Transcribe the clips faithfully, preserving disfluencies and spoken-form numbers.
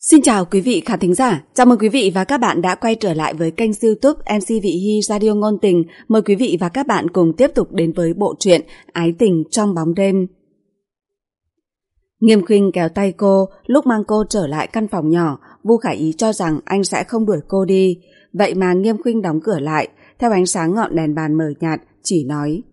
Xin chào quý vị khán thính giả, chào mừng quý vị và các bạn đã quay trở lại với kênh YouTube em xê Vị Hy Radio Ngôn Tình. Mời quý vị và các bạn cùng tiếp tục đến với bộ truyện Ái Tình Trong Bóng Đêm. Nghiêm Khuynh kéo tay cô, lúc mang cô trở lại căn phòng nhỏ, Vu Khải Ý cho rằng anh sẽ không đuổi cô đi. Vậy mà Nghiêm Khuynh đóng cửa lại, theo ánh sáng ngọn đèn bàn mờ nhạt, chỉ nói: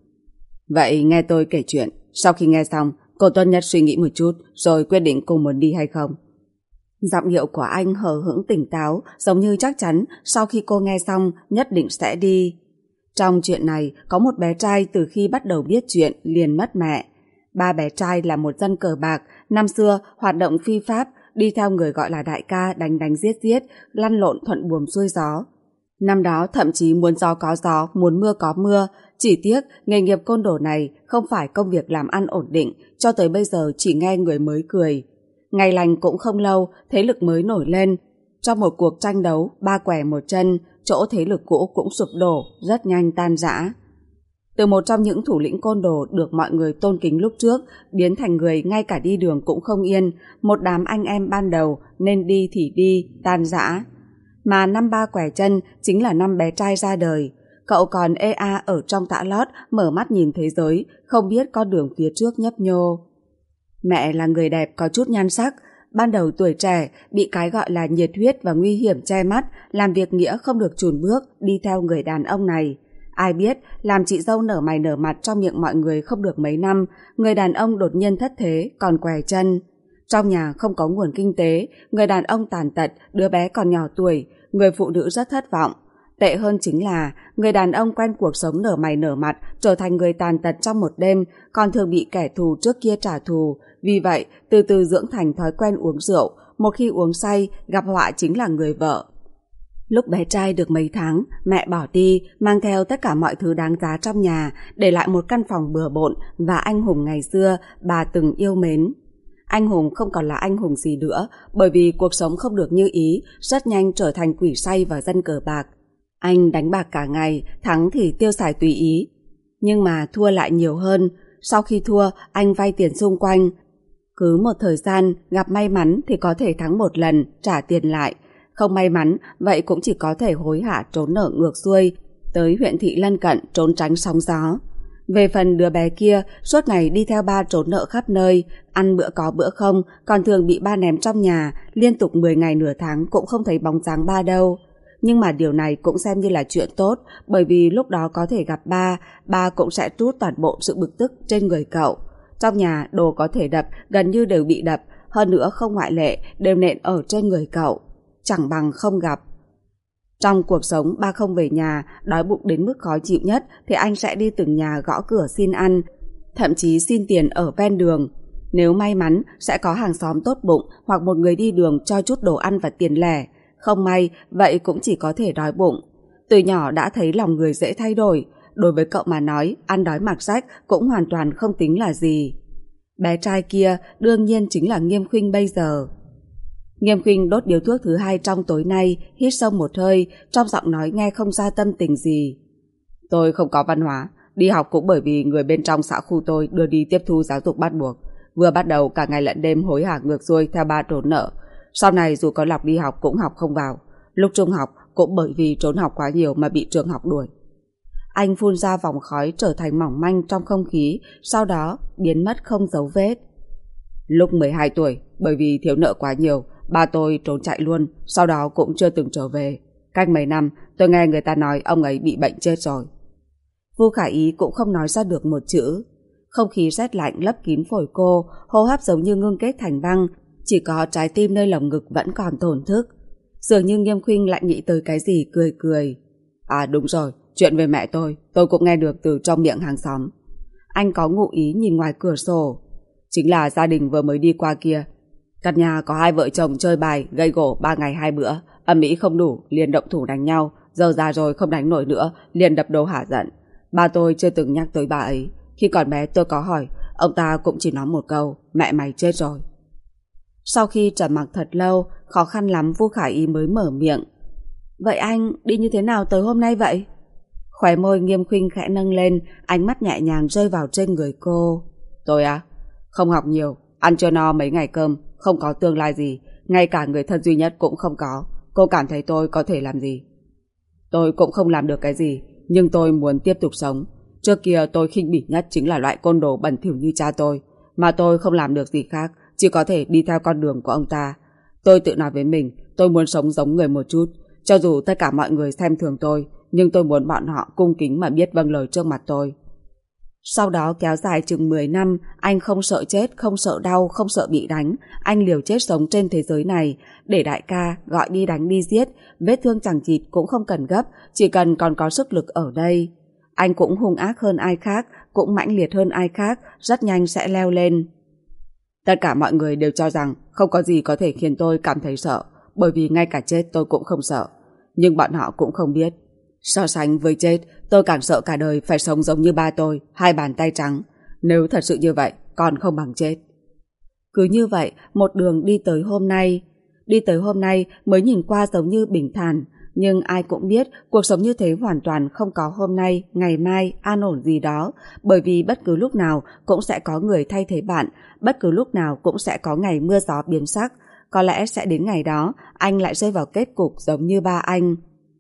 Vậy nghe tôi kể chuyện, sau khi nghe xong, cô tốt nhất suy nghĩ một chút rồi quyết định cô muốn đi hay không. Giọng điệu của anh hờ hững tỉnh táo, giống như chắc chắn sau khi cô nghe xong nhất định sẽ đi. Trong chuyện này có một bé trai từ khi bắt đầu biết chuyện liền mất mẹ. Ba bé trai là một dân cờ bạc, năm xưa hoạt động phi pháp, đi theo người gọi là đại ca đánh đánh giết giết, lăn lộn thuận buồm xuôi gió. Năm đó thậm chí muốn gió có gió, muốn mưa có mưa, chỉ tiếc nghề nghiệp côn đồ này không phải công việc làm ăn ổn định, cho tới bây giờ chỉ nghe người mới cười. Ngày lành cũng không lâu, thế lực mới nổi lên. Trong một cuộc tranh đấu, ba quẻ một chân, chỗ thế lực cũ cũng sụp đổ, rất nhanh tan rã. Từ một trong những thủ lĩnh côn đồ được mọi người tôn kính lúc trước, biến thành người ngay cả đi đường cũng không yên, một đám anh em ban đầu nên đi thì đi, tan rã. Mà năm ba quẻ chân chính là năm bé trai ra đời. Cậu còn ê a ở trong tã lót, mở mắt nhìn thế giới, không biết con đường phía trước nhấp nhô. Mẹ là người đẹp có chút nhan sắc, ban đầu tuổi trẻ bị cái gọi là nhiệt huyết và nguy hiểm che mắt, làm việc nghĩa không được chùn bước đi theo người đàn ông này. Ai biết làm chị dâu nở mày nở mặt trong miệng mọi người không được mấy năm, người đàn ông đột nhiên thất thế còn què chân. Trong nhà không có nguồn kinh tế, người đàn ông tàn tật, đứa bé còn nhỏ tuổi, người phụ nữ rất thất vọng. Tệ hơn chính là người đàn ông quen cuộc sống nở mày nở mặt, trở thành người tàn tật trong một đêm, còn thường bị kẻ thù trước kia trả thù. Vì vậy, từ từ dưỡng thành thói quen uống rượu, một khi uống say, gặp họa chính là người vợ. Lúc bé trai được mấy tháng, mẹ bỏ đi, mang theo tất cả mọi thứ đáng giá trong nhà, để lại một căn phòng bừa bộn và anh hùng ngày xưa bà từng yêu mến. Anh hùng không còn là anh hùng gì nữa, bởi vì cuộc sống không được như ý, rất nhanh trở thành quỷ say và dân cờ bạc. Anh đánh bạc cả ngày, thắng thì tiêu xài tùy ý. Nhưng mà thua lại nhiều hơn, sau khi thua, anh vay tiền xung quanh. Cứ một thời gian, gặp may mắn thì có thể thắng một lần, trả tiền lại. Không may mắn, vậy cũng chỉ có thể hối hả trốn nở ngược xuôi, tới huyện thị lân cận trốn tránh sóng gió. Về phần đứa bé kia, suốt ngày đi theo ba trốn nợ khắp nơi, ăn bữa có bữa không, còn thường bị ba ném trong nhà, liên tục mười ngày nửa tháng cũng không thấy bóng dáng ba đâu. Nhưng mà điều này cũng xem như là chuyện tốt, bởi vì lúc đó có thể gặp ba, ba cũng sẽ trút toàn bộ sự bực tức trên người cậu. Trong nhà đồ có thể đập gần như đều bị đập, hơn nữa không ngoại lệ đều nện ở trên người cậu, chẳng bằng không gặp. Trong cuộc sống ba không về nhà, đói bụng đến mức khó chịu nhất thì anh sẽ đi từng nhà gõ cửa xin ăn, thậm chí xin tiền ở ven đường. Nếu may mắn sẽ có hàng xóm tốt bụng hoặc một người đi đường cho chút đồ ăn và tiền lẻ. Không may, vậy cũng chỉ có thể đói bụng. Từ nhỏ đã thấy lòng người dễ thay đổi. Đối với cậu mà nói, ăn đói mặc rách cũng hoàn toàn không tính là gì. Bé trai kia đương nhiên chính là Nghiêm Khuynh bây giờ. Nghiêm Khuynh đốt điếu thuốc thứ hai trong tối nay, hít sâu một hơi, trong giọng nói nghe không ra tâm tình gì. Tôi không có văn hóa, đi học cũng bởi vì người bên trong xã khu tôi đưa đi tiếp thu giáo dục bắt buộc. Vừa bắt đầu cả ngày lẫn đêm hối hả ngược xuôi theo ba trốn nợ. Sau này dù có lọc đi học cũng học không vào. Lúc trung học cũng bởi vì trốn học quá nhiều mà bị trường học đuổi. Anh phun ra vòng khói trở thành mỏng manh trong không khí, sau đó biến mất không dấu vết. Lúc mười hai tuổi, bởi vì thiếu nợ quá nhiều, ba tôi trốn chạy luôn, sau đó cũng chưa từng trở về. Cách mấy năm, tôi nghe người ta nói ông ấy bị bệnh chết rồi. Vu Khải Ý cũng không nói ra được một chữ. Không khí rét lạnh lấp kín phổi cô, hô hấp giống như ngưng kết thành băng, chỉ có trái tim nơi lồng ngực vẫn còn thổn thức. Dường như Nghiêm Khuynh lại nghĩ tới cái gì cười cười. À đúng rồi, chuyện về mẹ tôi, tôi cũng nghe được từ trong miệng hàng xóm. Anh có ngụ ý nhìn ngoài cửa sổ. Chính là gia đình vừa mới đi qua kia. Căn nhà có hai vợ chồng chơi bài, gây gổ ba ngày hai bữa, âm ĩ không đủ, liền động thủ đánh nhau, giờ già rồi không đánh nổi nữa, liền đập đồ hả giận. Ba tôi chưa từng nhắc tới bà ấy. Khi còn bé tôi có hỏi, ông ta cũng chỉ nói một câu, mẹ mày chết rồi. Sau khi trầm mặc thật lâu, khó khăn lắm Vu Khải Ý mới mở miệng. Vậy anh đi như thế nào tới hôm nay vậy? Khóe môi Nghiêm Khuynh khẽ nâng lên, ánh mắt nhẹ nhàng rơi vào trên người cô. Tôi à? Không học nhiều, ăn chưa no mấy ngày cơm, không có tương lai gì, ngay cả người thân duy nhất cũng không có. Cô cảm thấy tôi có thể làm gì? Tôi cũng không làm được cái gì, nhưng tôi muốn tiếp tục sống. Trước kia tôi khinh bỉ nhất chính là loại côn đồ bẩn thỉu như cha tôi, mà tôi không làm được gì khác, chỉ có thể đi theo con đường của ông ta. Tôi tự nói với mình, tôi muốn sống giống người một chút. Cho dù tất cả mọi người xem thường tôi, nhưng tôi muốn bọn họ cung kính mà biết vâng lời trước mặt tôi. Sau đó kéo dài chừng mười năm, anh không sợ chết, không sợ đau, không sợ bị đánh. Anh liều chết sống trên thế giới này, để đại ca gọi đi đánh đi giết. Vết thương chẳng chịt cũng không cần gấp, chỉ cần còn có sức lực ở đây. Anh cũng hung ác hơn ai khác, cũng mãnh liệt hơn ai khác, rất nhanh sẽ leo lên. Tất cả mọi người đều cho rằng không có gì có thể khiến tôi cảm thấy sợ, bởi vì ngay cả chết tôi cũng không sợ. Nhưng bọn họ cũng không biết, so sánh với chết, tôi càng sợ cả đời phải sống giống như ba tôi, hai bàn tay trắng. Nếu thật sự như vậy, còn không bằng chết. Cứ như vậy, một đường đi tới hôm nay. Đi tới hôm nay mới nhìn qua giống như bình thản, nhưng ai cũng biết cuộc sống như thế hoàn toàn không có hôm nay, ngày mai, an ổn gì đó, bởi vì bất cứ lúc nào cũng sẽ có người thay thế bạn, bất cứ lúc nào cũng sẽ có ngày mưa gió biến sắc. Có lẽ sẽ đến ngày đó, anh lại rơi vào kết cục giống như ba anh.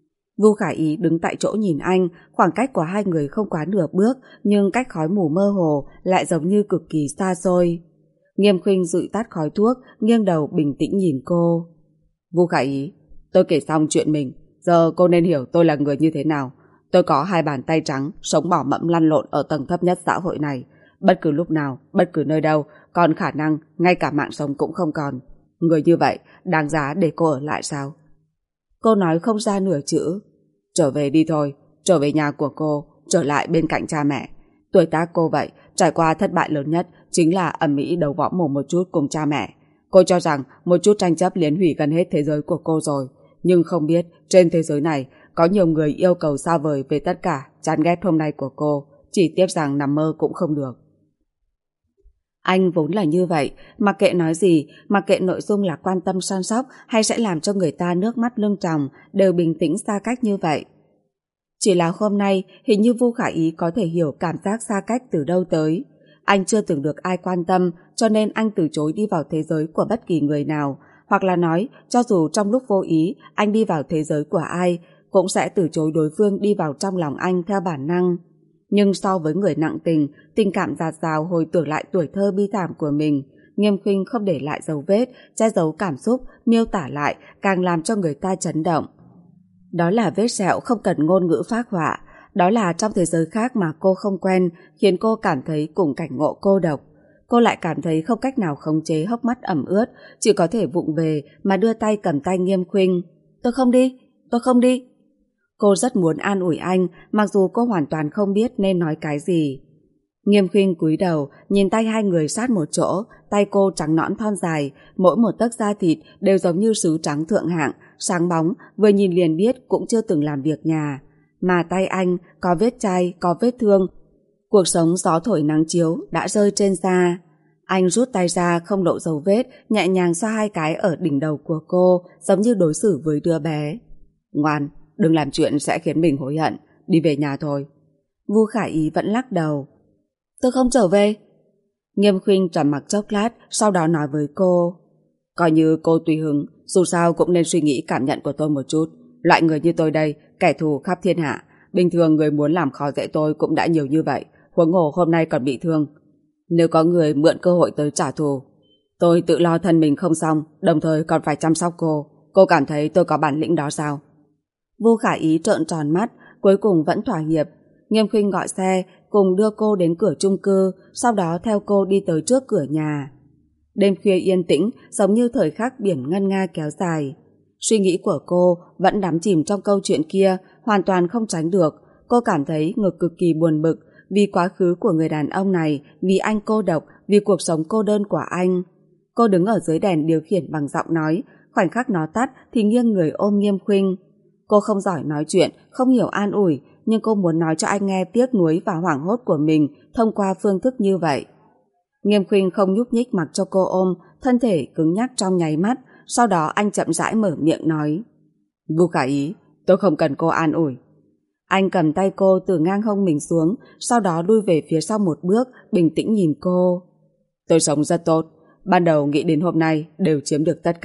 Vu Khả Ý đứng tại chỗ nhìn anh, khoảng cách của hai người không quá nửa bước, nhưng cách khói mù mơ hồ lại giống như cực kỳ xa xôi. Nghiêm Khuynh dụi tắt khói thuốc, nghiêng đầu bình tĩnh nhìn cô. Vu Khả Ý, tôi kể xong chuyện mình, giờ cô nên hiểu tôi là người như thế nào. Tôi có hai bàn tay trắng, sống bỏ mẫm lăn lộn ở tầng thấp nhất xã hội này. Bất cứ lúc nào, bất cứ nơi đâu, còn khả năng ngay cả mạng sống cũng không còn. Người như vậy, đáng giá để cô ở lại sao? Cô nói không ra nửa chữ. Trở về đi thôi, trở về nhà của cô, trở lại bên cạnh cha mẹ. Tuổi tác cô vậy, trải qua thất bại lớn nhất chính là ầm ĩ đấu võ mồm một chút cùng cha mẹ. Cô cho rằng một chút tranh chấp liền hủy gần hết thế giới của cô rồi, nhưng không biết trên thế giới này có nhiều người yêu cầu xa vời về tất cả, chán ghét hôm nay của cô, chỉ tiếc rằng nằm mơ cũng không được. Anh vốn là như vậy, mặc kệ nói gì, mặc kệ nội dung là quan tâm săn sóc hay sẽ làm cho người ta nước mắt lưng tròng, đều bình tĩnh xa cách như vậy. Chỉ là hôm nay, hình như Vu Khả Ý có thể hiểu cảm giác xa cách từ đâu tới. Anh chưa từng được ai quan tâm, cho nên anh từ chối đi vào thế giới của bất kỳ người nào, hoặc là nói, cho dù trong lúc vô ý anh đi vào thế giới của ai, cũng sẽ từ chối đối phương đi vào trong lòng anh theo bản năng. Nhưng so với người nặng tình, tình cảm dạt dào hồi tưởng lại tuổi thơ bi thảm của mình, Nghiêm Khuynh không để lại dấu vết, che giấu cảm xúc, miêu tả lại càng làm cho người ta chấn động. Đó là vết sẹo không cần ngôn ngữ phác họa, đó là trong thế giới khác mà cô không quen, khiến cô cảm thấy cùng cảnh ngộ cô độc. Cô lại cảm thấy không cách nào khống chế hốc mắt ẩm ướt, chỉ có thể vụng về mà đưa tay cầm tay Nghiêm Khuynh. Tôi không đi, tôi không đi. Cô rất muốn an ủi anh, mặc dù cô hoàn toàn không biết nên nói cái gì. Nghiêm Khuynh cúi đầu, nhìn tay hai người sát một chỗ, tay cô trắng nõn thon dài, mỗi một tấc da thịt đều giống như sứ trắng thượng hạng, sáng bóng, vừa nhìn liền biết cũng chưa từng làm việc nhà. Mà tay anh có vết chai, có vết thương. Cuộc sống gió thổi nắng chiếu đã rơi trên da. Anh rút tay ra không lộ dấu vết, nhẹ nhàng xoa hai cái ở đỉnh đầu của cô, giống như đối xử với đứa bé. Ngoan, đừng làm chuyện sẽ khiến mình hối hận, đi về nhà thôi. Vu Khả Ý vẫn lắc đầu. Tôi không trở về. Nghiêm Khuynh trầm mặc chốc lát, sau đó nói với cô. Coi như cô tùy hứng, dù sao cũng nên suy nghĩ cảm nhận của tôi một chút. Loại người như tôi đây, kẻ thù khắp thiên hạ. Bình thường người muốn làm khó dễ tôi cũng đã nhiều như vậy, huống hồ hôm nay còn bị thương. Nếu có người mượn cơ hội tới trả thù, tôi tự lo thân mình không xong, đồng thời còn phải chăm sóc cô. Cô cảm thấy tôi có bản lĩnh đó sao? Vu Khả Ý trợn tròn mắt, cuối cùng vẫn thỏa hiệp. Nghiêm Khuynh gọi xe, cùng đưa cô đến cửa chung cư, sau đó theo cô đi tới trước cửa nhà. Đêm khuya yên tĩnh, giống như thời khắc biển ngân nga kéo dài. Suy nghĩ của cô vẫn đắm chìm trong câu chuyện kia, hoàn toàn không tránh được. Cô cảm thấy ngực cực kỳ buồn bực, vì quá khứ của người đàn ông này, vì anh cô độc, vì cuộc sống cô đơn của anh. Cô đứng ở dưới đèn điều khiển bằng giọng nói, khoảnh khắc nó tắt thì nghiêng người ôm Nghiêm Khuynh. Cô không giỏi nói chuyện, không hiểu an ủi, nhưng cô muốn nói cho anh nghe tiếc nuối và hoảng hốt của mình thông qua phương thức như vậy. Nghiêm Khuynh không nhúc nhích mặc cho cô ôm, thân thể cứng nhắc trong nháy mắt, sau đó anh chậm rãi mở miệng nói. Vu Khả Ý, tôi không cần cô an ủi. Anh cầm tay cô từ ngang hông mình xuống, sau đó lui về phía sau một bước, bình tĩnh nhìn cô. Tôi sống rất tốt, ban đầu nghĩ đến hôm nay đều chiếm được tất cả,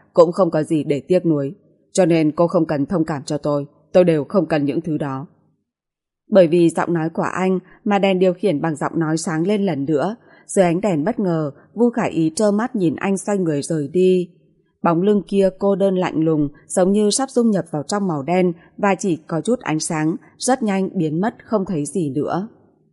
cũng không có gì để tiếc nuối. Cho nên cô không cần thông cảm cho tôi, tôi đều không cần những thứ đó. Bởi vì giọng nói của anh mà đèn điều khiển bằng giọng nói sáng lên lần nữa. Dưới ánh đèn bất ngờ, Vu Khả Ý trơ mắt nhìn anh xoay người rời đi. Bóng lưng kia cô đơn lạnh lùng, giống như sắp dung nhập vào trong màu đen và chỉ có chút ánh sáng, rất nhanh biến mất không thấy gì nữa.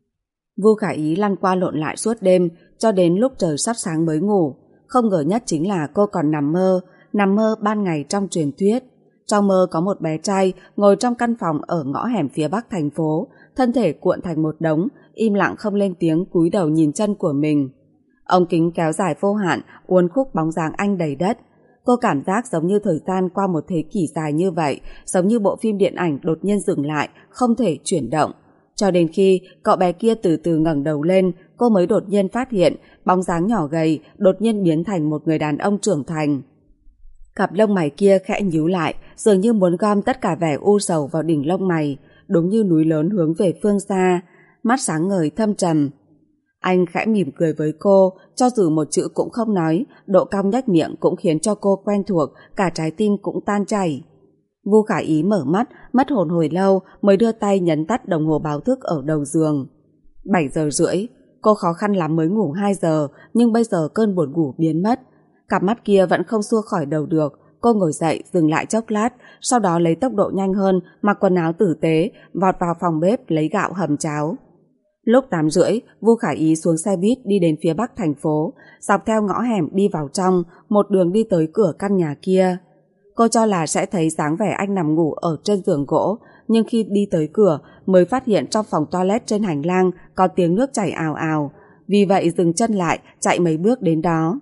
Vu Khả Ý lăn qua lộn lại suốt đêm, cho đến lúc trời sắp sáng mới ngủ. Không ngờ nhất chính là cô còn nằm mơ, nằm mơ ban ngày trong truyền thuyết. Trong mơ có một bé trai ngồi trong căn phòng ở ngõ hẻm phía bắc thành phố, thân thể cuộn thành một đống, im lặng không lên tiếng, cúi đầu nhìn chân của mình. Ống kính kéo dài vô hạn, uốn khúc bóng dáng anh đầy đất. Cô cảm giác giống như thời gian qua một thế kỷ dài như vậy, giống như bộ phim điện ảnh đột nhiên dừng lại, không thể chuyển động. Cho đến khi cậu bé kia từ từ ngẩng đầu lên, cô mới đột nhiên phát hiện bóng dáng nhỏ gầy đột nhiên biến thành một người đàn ông trưởng thành. Cặp lông mày kia khẽ nhíu lại, dường như muốn gom tất cả vẻ u sầu vào đỉnh lông mày, đúng như núi lớn hướng về phương xa, mắt sáng ngời thâm trầm. Anh khẽ mỉm cười với cô, cho dù một chữ cũng không nói, độ cong nhếch miệng cũng khiến cho cô quen thuộc, cả trái tim cũng tan chảy. Vu Khả Ý mở mắt, mất hồn hồi lâu mới đưa tay nhấn tắt đồng hồ báo thức ở đầu giường. bảy giờ rưỡi, cô khó khăn lắm mới ngủ hai giờ, nhưng bây giờ cơn buồn ngủ biến mất. Cặp mắt kia vẫn không xua khỏi đầu được, cô ngồi dậy dừng lại chốc lát, sau đó lấy tốc độ nhanh hơn, mặc quần áo tử tế, vọt vào phòng bếp lấy gạo hầm cháo. Lúc tám rưỡi, Vu Khả Ý xuống xe buýt đi đến phía bắc thành phố, dọc theo ngõ hẻm đi vào trong, một đường đi tới cửa căn nhà kia. Cô cho là sẽ thấy dáng vẻ anh nằm ngủ ở trên giường gỗ, nhưng khi đi tới cửa mới phát hiện trong phòng toilet trên hành lang có tiếng nước chảy ào ào, vì vậy dừng chân lại, chạy mấy bước đến đó.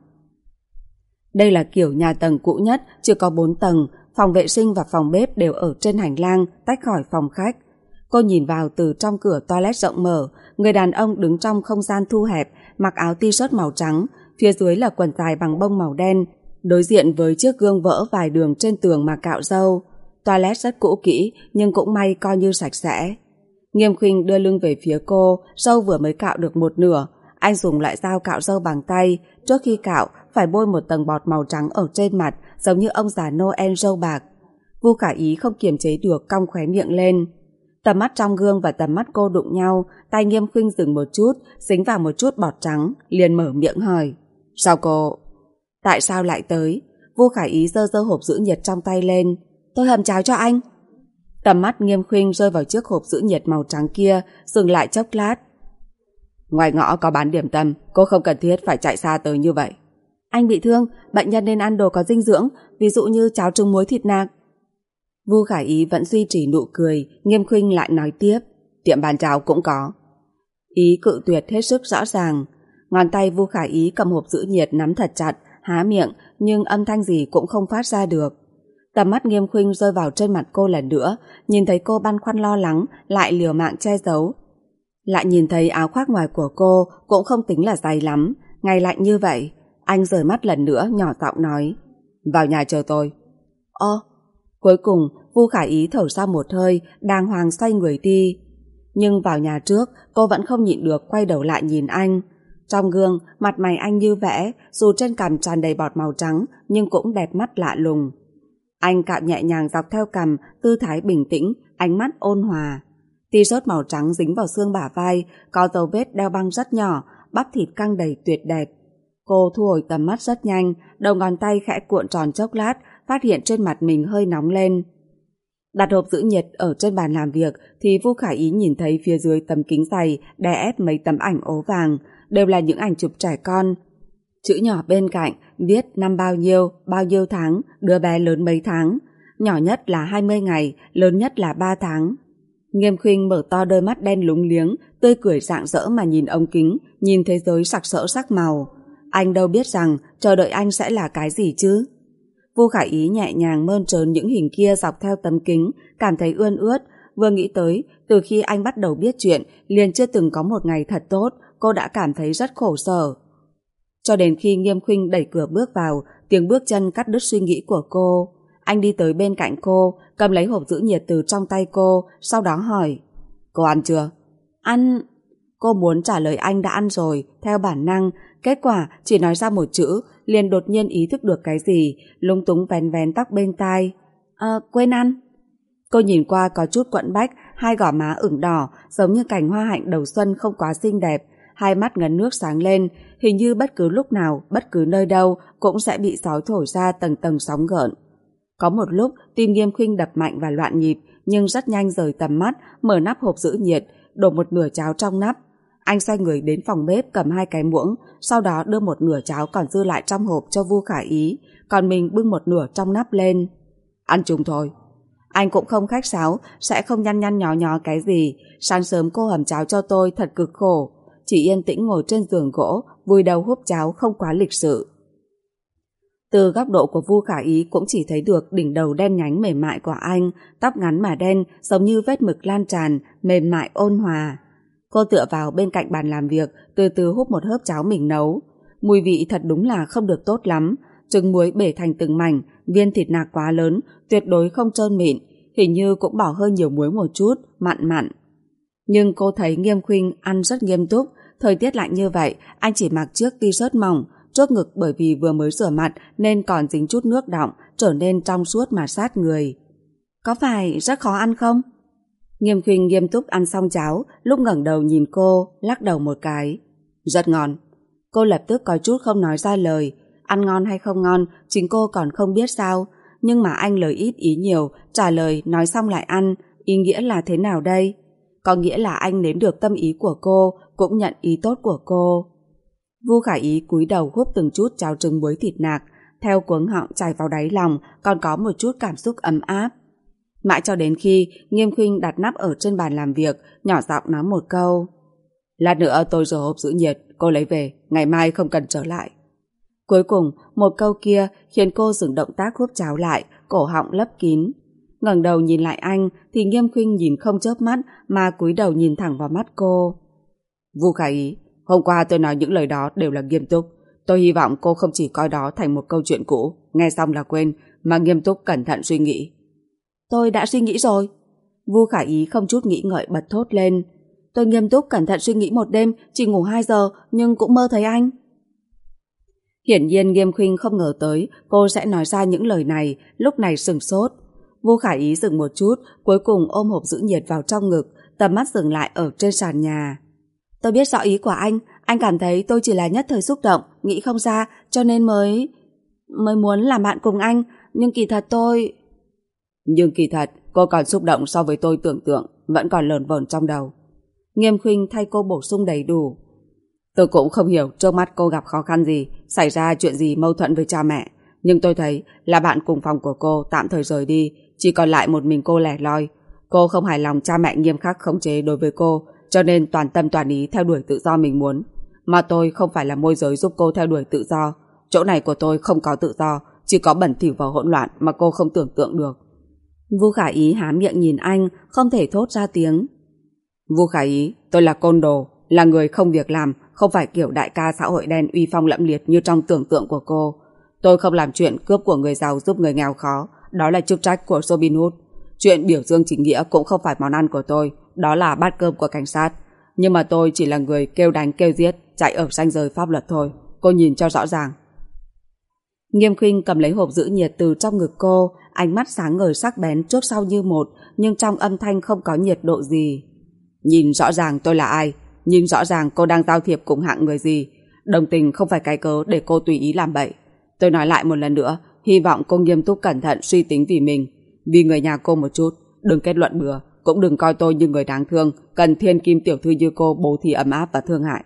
Đây là kiểu nhà tầng cũ nhất, chỉ có bốn tầng, phòng vệ sinh và phòng bếp đều ở trên hành lang, tách khỏi phòng khách. Cô nhìn vào từ trong cửa toilet rộng mở, người đàn ông đứng trong không gian thu hẹp, mặc áo t-shirt màu trắng, phía dưới là quần dài bằng bông màu đen, đối diện với chiếc gương vỡ vài đường trên tường mà cạo râu. Toilet rất cũ kỹ, nhưng cũng may coi như sạch sẽ. Nghiêm Khuynh đưa lưng về phía cô, râu vừa mới cạo được một nửa. Anh dùng lại dao cạo râu bằng tay, trước khi cạo phải bôi một tầng bọt màu trắng ở trên mặt, giống như ông già Noel râu bạc. Vu Khả Ý không kiềm chế được cong khóe miệng lên. Tầm mắt trong gương và tầm mắt cô đụng nhau, tay Nghiêm Khuynh dừng một chút, dính vào một chút bọt trắng, liền mở miệng hỏi: "Sao cô?" "Tại sao lại tới?" Vu Khả Ý giơ giơ hộp giữ nhiệt trong tay lên. "Tôi hầm cháo cho anh." Tầm mắt Nghiêm Khuynh rơi vào chiếc hộp giữ nhiệt màu trắng kia, dừng lại chốc lát. "Ngoài ngõ có bán điểm tâm, cô không cần thiết phải chạy xa tới như vậy." "Anh bị thương, bệnh nhân nên ăn đồ có dinh dưỡng, ví dụ như cháo trứng muối thịt nạc." Vu Khả Ý vẫn duy trì nụ cười, Nghiêm Khuynh lại nói tiếp: "Tiệm bán cháo cũng có." Ý cự tuyệt hết sức rõ ràng. Ngón tay Vu Khả Ý cầm hộp giữ nhiệt nắm thật chặt, há miệng, nhưng âm thanh gì cũng không phát ra được. Tầm mắt Nghiêm Khuynh rơi vào trên mặt cô lần nữa, nhìn thấy cô băn khoăn lo lắng, lại liều mạng che giấu. Lại nhìn thấy áo khoác ngoài của cô cũng không tính là dày lắm, ngày lạnh như vậy. Anh rời mắt lần nữa, nhỏ giọng nói: "Vào nhà chờ tôi." "Ơ." Cuối cùng, Vu Khả Ý thở ra một hơi, đàng hoàng xoay người đi. Nhưng vào nhà trước, cô vẫn không nhịn được quay đầu lại nhìn anh. Trong gương, mặt mày anh như vẽ, dù trên cằm tràn đầy bọt màu trắng, nhưng cũng đẹp mắt lạ lùng. Anh cạo nhẹ nhàng dọc theo cằm, tư thái bình tĩnh, ánh mắt ôn hòa. T-shirt màu trắng dính vào xương bả vai, có dấu vết đeo băng rất nhỏ, bắp thịt căng đầy tuyệt đẹp. Cô thu hồi tầm mắt rất nhanh, đầu ngón tay khẽ cuộn tròn chốc lát, phát hiện trên mặt mình hơi nóng lên. Đặt hộp giữ nhiệt ở trên bàn làm việc thì Vu Khả Ý nhìn thấy phía dưới tấm kính dày đè ép mấy tấm ảnh ố vàng, đều là những ảnh chụp trẻ con. Chữ nhỏ bên cạnh viết năm bao nhiêu, bao nhiêu tháng, đứa bé lớn mấy tháng. Nhỏ nhất là hai mươi ngày, lớn nhất là ba tháng. Nghiêm Khuynh mở to đôi mắt đen lúng liếng, tươi cười rạng rỡ mà nhìn ống kính, nhìn thế giới sặc sỡ sắc màu. Anh đâu biết rằng chờ đợi anh sẽ là cái gì chứ. Vu Khả Ý nhẹ nhàng mơn trớn những hình kia dọc theo tấm kính, cảm thấy ươn ướt. Vừa nghĩ tới, từ khi anh bắt đầu biết chuyện, liền chưa từng có một ngày thật tốt, cô đã cảm thấy rất khổ sở. Cho đến khi Nghiêm Khuynh đẩy cửa bước vào, tiếng bước chân cắt đứt suy nghĩ của cô. Anh đi tới bên cạnh cô, cầm lấy hộp giữ nhiệt từ trong tay cô, sau đó hỏi: "Cô ăn chưa?" "Ăn." Cô muốn trả lời anh đã ăn rồi, theo bản năng, Kết quả chỉ nói ra một chữ, liền đột nhiên ý thức được cái gì, lúng túng vén vén tóc bên tai. Ờ, quên ăn. Cô nhìn qua có chút quẫn bách, hai gò má ửng đỏ, giống như cành hoa hạnh đầu xuân không quá xinh đẹp, hai mắt ngấn nước sáng lên, hình như bất cứ lúc nào, bất cứ nơi đâu cũng sẽ bị sói thổi ra tầng tầng sóng gợn. Có một lúc, tim Nghiêm Khuynh đập mạnh và loạn nhịp, nhưng rất nhanh rời tầm mắt, mở nắp hộp giữ nhiệt, đổ một nửa cháo trong nắp. Anh xoay người đến phòng bếp cầm hai cái muỗng, sau đó đưa một nửa cháo còn dư lại trong hộp cho Vu Khả Ý, còn mình bưng một nửa trong nắp lên. Ăn chung thôi. Anh cũng không khách sáo, sẽ không nhăn nhăn nhó nhó cái gì. Sáng sớm cô hầm cháo cho tôi thật cực khổ. Chỉ yên tĩnh ngồi trên giường gỗ, vùi đầu húp cháo không quá lịch sự. Từ góc độ của Vu Khả Ý cũng chỉ thấy được đỉnh đầu đen nhánh mềm mại của anh, tóc ngắn mà đen, giống như vết mực lan tràn, mềm mại ôn hòa. Cô tựa vào bên cạnh bàn làm việc, từ từ húp một hớp cháo mình nấu. Mùi vị thật đúng là không được tốt lắm. Trứng muối bể thành từng mảnh, viên thịt nạc quá lớn, tuyệt đối không trơn mịn, hình như cũng bỏ hơi nhiều muối một chút, mặn mặn. Nhưng cô thấy Nghiêm Khuynh ăn rất nghiêm túc, thời tiết lạnh như vậy, anh chỉ mặc chiếc t-shirt mỏng, trước ngực bởi vì vừa mới rửa mặt nên còn dính chút nước đọng, trở nên trong suốt mà sát người. Có phải rất khó ăn không? Nghiêm Khuynh nghiêm túc ăn xong cháo, lúc ngẩng đầu nhìn cô, lắc đầu một cái. Rất ngon. Cô lập tức có chút không nói ra lời. Ăn ngon hay không ngon, chính cô còn không biết sao. Nhưng mà anh lời ít ý nhiều, trả lời nói xong lại ăn, ý nghĩa là thế nào đây? Có nghĩa là anh nếm được tâm ý của cô, cũng nhận ý tốt của cô. Vu Khả Ý cúi đầu húp từng chút cháo trứng muối thịt nạc, theo cuống họng chảy vào đáy lòng, còn có một chút cảm xúc ấm áp. Mãi cho đến khi Nghiêm Khuynh đặt nắp ở trên bàn làm việc, nhỏ giọng nói một câu. Lát nữa tôi rửa hộp giữ nhiệt, cô lấy về, ngày mai không cần trở lại. Cuối cùng, một câu kia khiến cô dừng động tác húp cháo lại, cổ họng lấp kín. Ngẩng đầu nhìn lại anh thì Nghiêm Khuynh nhìn không chớp mắt mà cúi đầu nhìn thẳng vào mắt cô. Vu Khả Ý, hôm qua tôi nói những lời đó đều là nghiêm túc. Tôi hy vọng cô không chỉ coi đó thành một câu chuyện cũ, nghe xong là quên, mà nghiêm túc cẩn thận suy nghĩ. Tôi đã suy nghĩ rồi. Vu Khả Ý không chút nghĩ ngợi bật thốt lên. Tôi nghiêm túc cẩn thận suy nghĩ một đêm, chỉ ngủ hai giờ nhưng cũng mơ thấy anh. Hiển nhiên Nghiêm Khuynh không ngờ tới cô sẽ nói ra những lời này, lúc này sửng sốt. Vu Khả Ý dừng một chút, cuối cùng ôm hộp giữ nhiệt vào trong ngực, tầm mắt dừng lại ở trên sàn nhà. Tôi biết rõ ý của anh, anh cảm thấy tôi chỉ là nhất thời xúc động, nghĩ không ra, cho nên mới... mới muốn làm bạn cùng anh, nhưng kỳ thật tôi... Nhưng kỳ thật, cô còn xúc động so với tôi tưởng tượng, vẫn còn lờn vờn trong đầu. Nghiêm Khuynh thay cô bổ sung đầy đủ. Tôi cũng không hiểu trước mắt cô gặp khó khăn gì, xảy ra chuyện gì mâu thuẫn với cha mẹ. Nhưng tôi thấy là bạn cùng phòng của cô tạm thời rời đi, chỉ còn lại một mình cô lẻ loi. Cô không hài lòng cha mẹ nghiêm khắc khống chế đối với cô, cho nên toàn tâm toàn ý theo đuổi tự do mình muốn. Mà tôi không phải là môi giới giúp cô theo đuổi tự do. Chỗ này của tôi không có tự do, chỉ có bẩn thỉu và hỗn loạn mà cô không tưởng tượng được. Vu Khả Ý há miệng nhìn anh, không thể thốt ra tiếng. Vu Khả Ý, tôi là côn đồ, là người không việc làm, không phải kiểu đại ca xã hội đen uy phong lẫm liệt như trong tưởng tượng của cô. Tôi không làm chuyện cướp của người giàu giúp người nghèo khó, đó là chức trách của Robin Hood. Chuyện biểu dương chính nghĩa cũng không phải món ăn của tôi, đó là bát cơm của cảnh sát. Nhưng mà tôi chỉ là người kêu đánh kêu giết, chạy ở ranh giới pháp luật thôi. Cô nhìn cho rõ ràng. Nghiêm Khuynh cầm lấy hộp giữ nhiệt từ trong ngực cô, ánh mắt sáng ngời sắc bén trước sau như một, nhưng trong âm thanh không có nhiệt độ gì. Nhìn rõ ràng tôi là ai, nhìn rõ ràng cô đang giao thiệp cùng hạng người gì. Đồng tình không phải cái cớ để cô tùy ý làm bậy. Tôi nói lại một lần nữa, hy vọng cô nghiêm túc cẩn thận suy tính vì mình, vì người nhà cô một chút. Đừng kết luận bừa, cũng đừng coi tôi như người đáng thương, cần thiên kim tiểu thư như cô bố thí ấm áp và thương hại.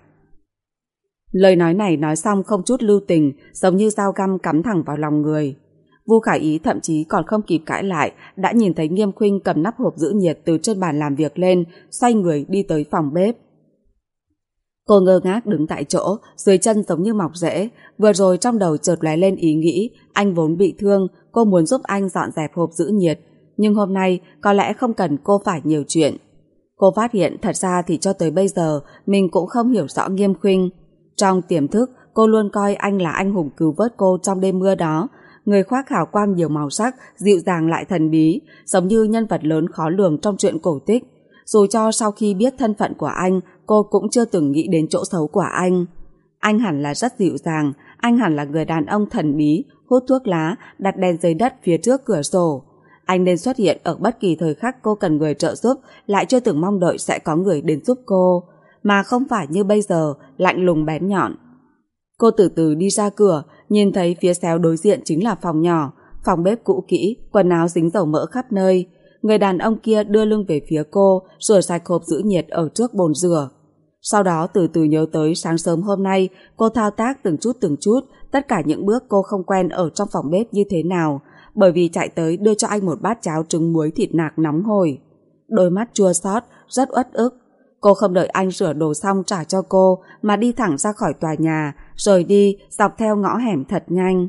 Lời nói này nói xong không chút lưu tình, giống như dao găm cắm thẳng vào lòng người. Vu Khả Ý thậm chí còn không kịp cãi lại, đã nhìn thấy Nghiêm Khuynh cầm nắp hộp giữ nhiệt từ trên bàn làm việc lên, xoay người đi tới phòng bếp. Cô ngơ ngác đứng tại chỗ, dưới chân giống như mọc rễ. Vừa rồi trong đầu chợt lóe lên ý nghĩ, anh vốn bị thương, cô muốn giúp anh dọn dẹp hộp giữ nhiệt. Nhưng hôm nay có lẽ không cần cô phải nhiều chuyện. Cô phát hiện thật ra thì cho tới bây giờ mình cũng không hiểu rõ Nghiêm Khuynh. Trong tiềm thức, cô luôn coi anh là anh hùng cứu vớt cô trong đêm mưa đó. Người khoác hào quang nhiều màu sắc, dịu dàng lại thần bí, giống như nhân vật lớn khó lường trong truyện cổ tích. Dù cho sau khi biết thân phận của anh, cô cũng chưa từng nghĩ đến chỗ xấu của anh. Anh hẳn là rất dịu dàng, anh hẳn là người đàn ông thần bí, hút thuốc lá, đặt đèn dưới đất phía trước cửa sổ. Anh nên xuất hiện ở bất kỳ thời khắc cô cần người trợ giúp, lại chưa từng mong đợi sẽ có người đến giúp cô, mà không phải như bây giờ, lạnh lùng bén nhọn. Cô từ từ đi ra cửa, nhìn thấy phía xéo đối diện chính là phòng nhỏ, phòng bếp cũ kỹ, quần áo dính dầu mỡ khắp nơi. Người đàn ông kia đưa lưng về phía cô, rửa sạch hộp giữ nhiệt ở trước bồn rửa. Sau đó từ từ nhớ tới sáng sớm hôm nay, cô thao tác từng chút từng chút, tất cả những bước cô không quen ở trong phòng bếp như thế nào, bởi vì chạy tới đưa cho anh một bát cháo trứng muối thịt nạc nóng hổi. Đôi mắt chua xót, rất uất ức. Cô không đợi anh rửa đồ xong trả cho cô, mà đi thẳng ra khỏi tòa nhà, rời đi dọc theo ngõ hẻm thật nhanh.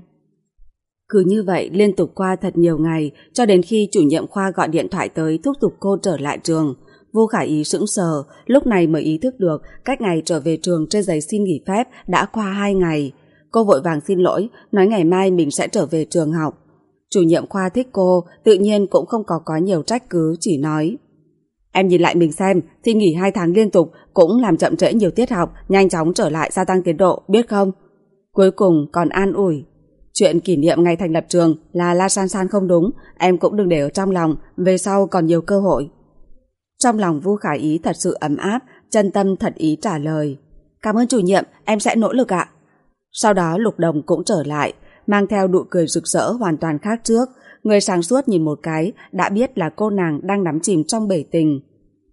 Cứ như vậy liên tục qua thật nhiều ngày, cho đến khi chủ nhiệm khoa gọi điện thoại tới thúc giục cô trở lại trường. Vu Khả Ý sững sờ, lúc này mới ý thức được cách ngày trở về trường trên giấy xin nghỉ phép đã qua hai ngày. Cô vội vàng xin lỗi, nói ngày mai mình sẽ trở về trường học. Chủ nhiệm khoa thích cô, tự nhiên cũng không có quá nhiều trách cứ, chỉ nói: Em nhìn lại mình xem, xin nghỉ hai tháng liên tục cũng làm chậm trễ nhiều tiết học, nhanh chóng trở lại gia tăng tiến độ, biết không? Cuối cùng còn an ủi: Chuyện kỷ niệm ngày thành lập trường là La San San không đúng, em cũng đừng để ở trong lòng, về sau còn nhiều cơ hội. Trong lòng Vu Khả Ý thật sự ấm áp, chân tâm thật ý trả lời: Cảm ơn chủ nhiệm, em sẽ nỗ lực ạ. Sau đó Lục Đồng cũng trở lại, mang theo nụ cười rực rỡ hoàn toàn khác trước. Người sáng suốt nhìn một cái đã biết là cô nàng đang đắm chìm trong bể tình.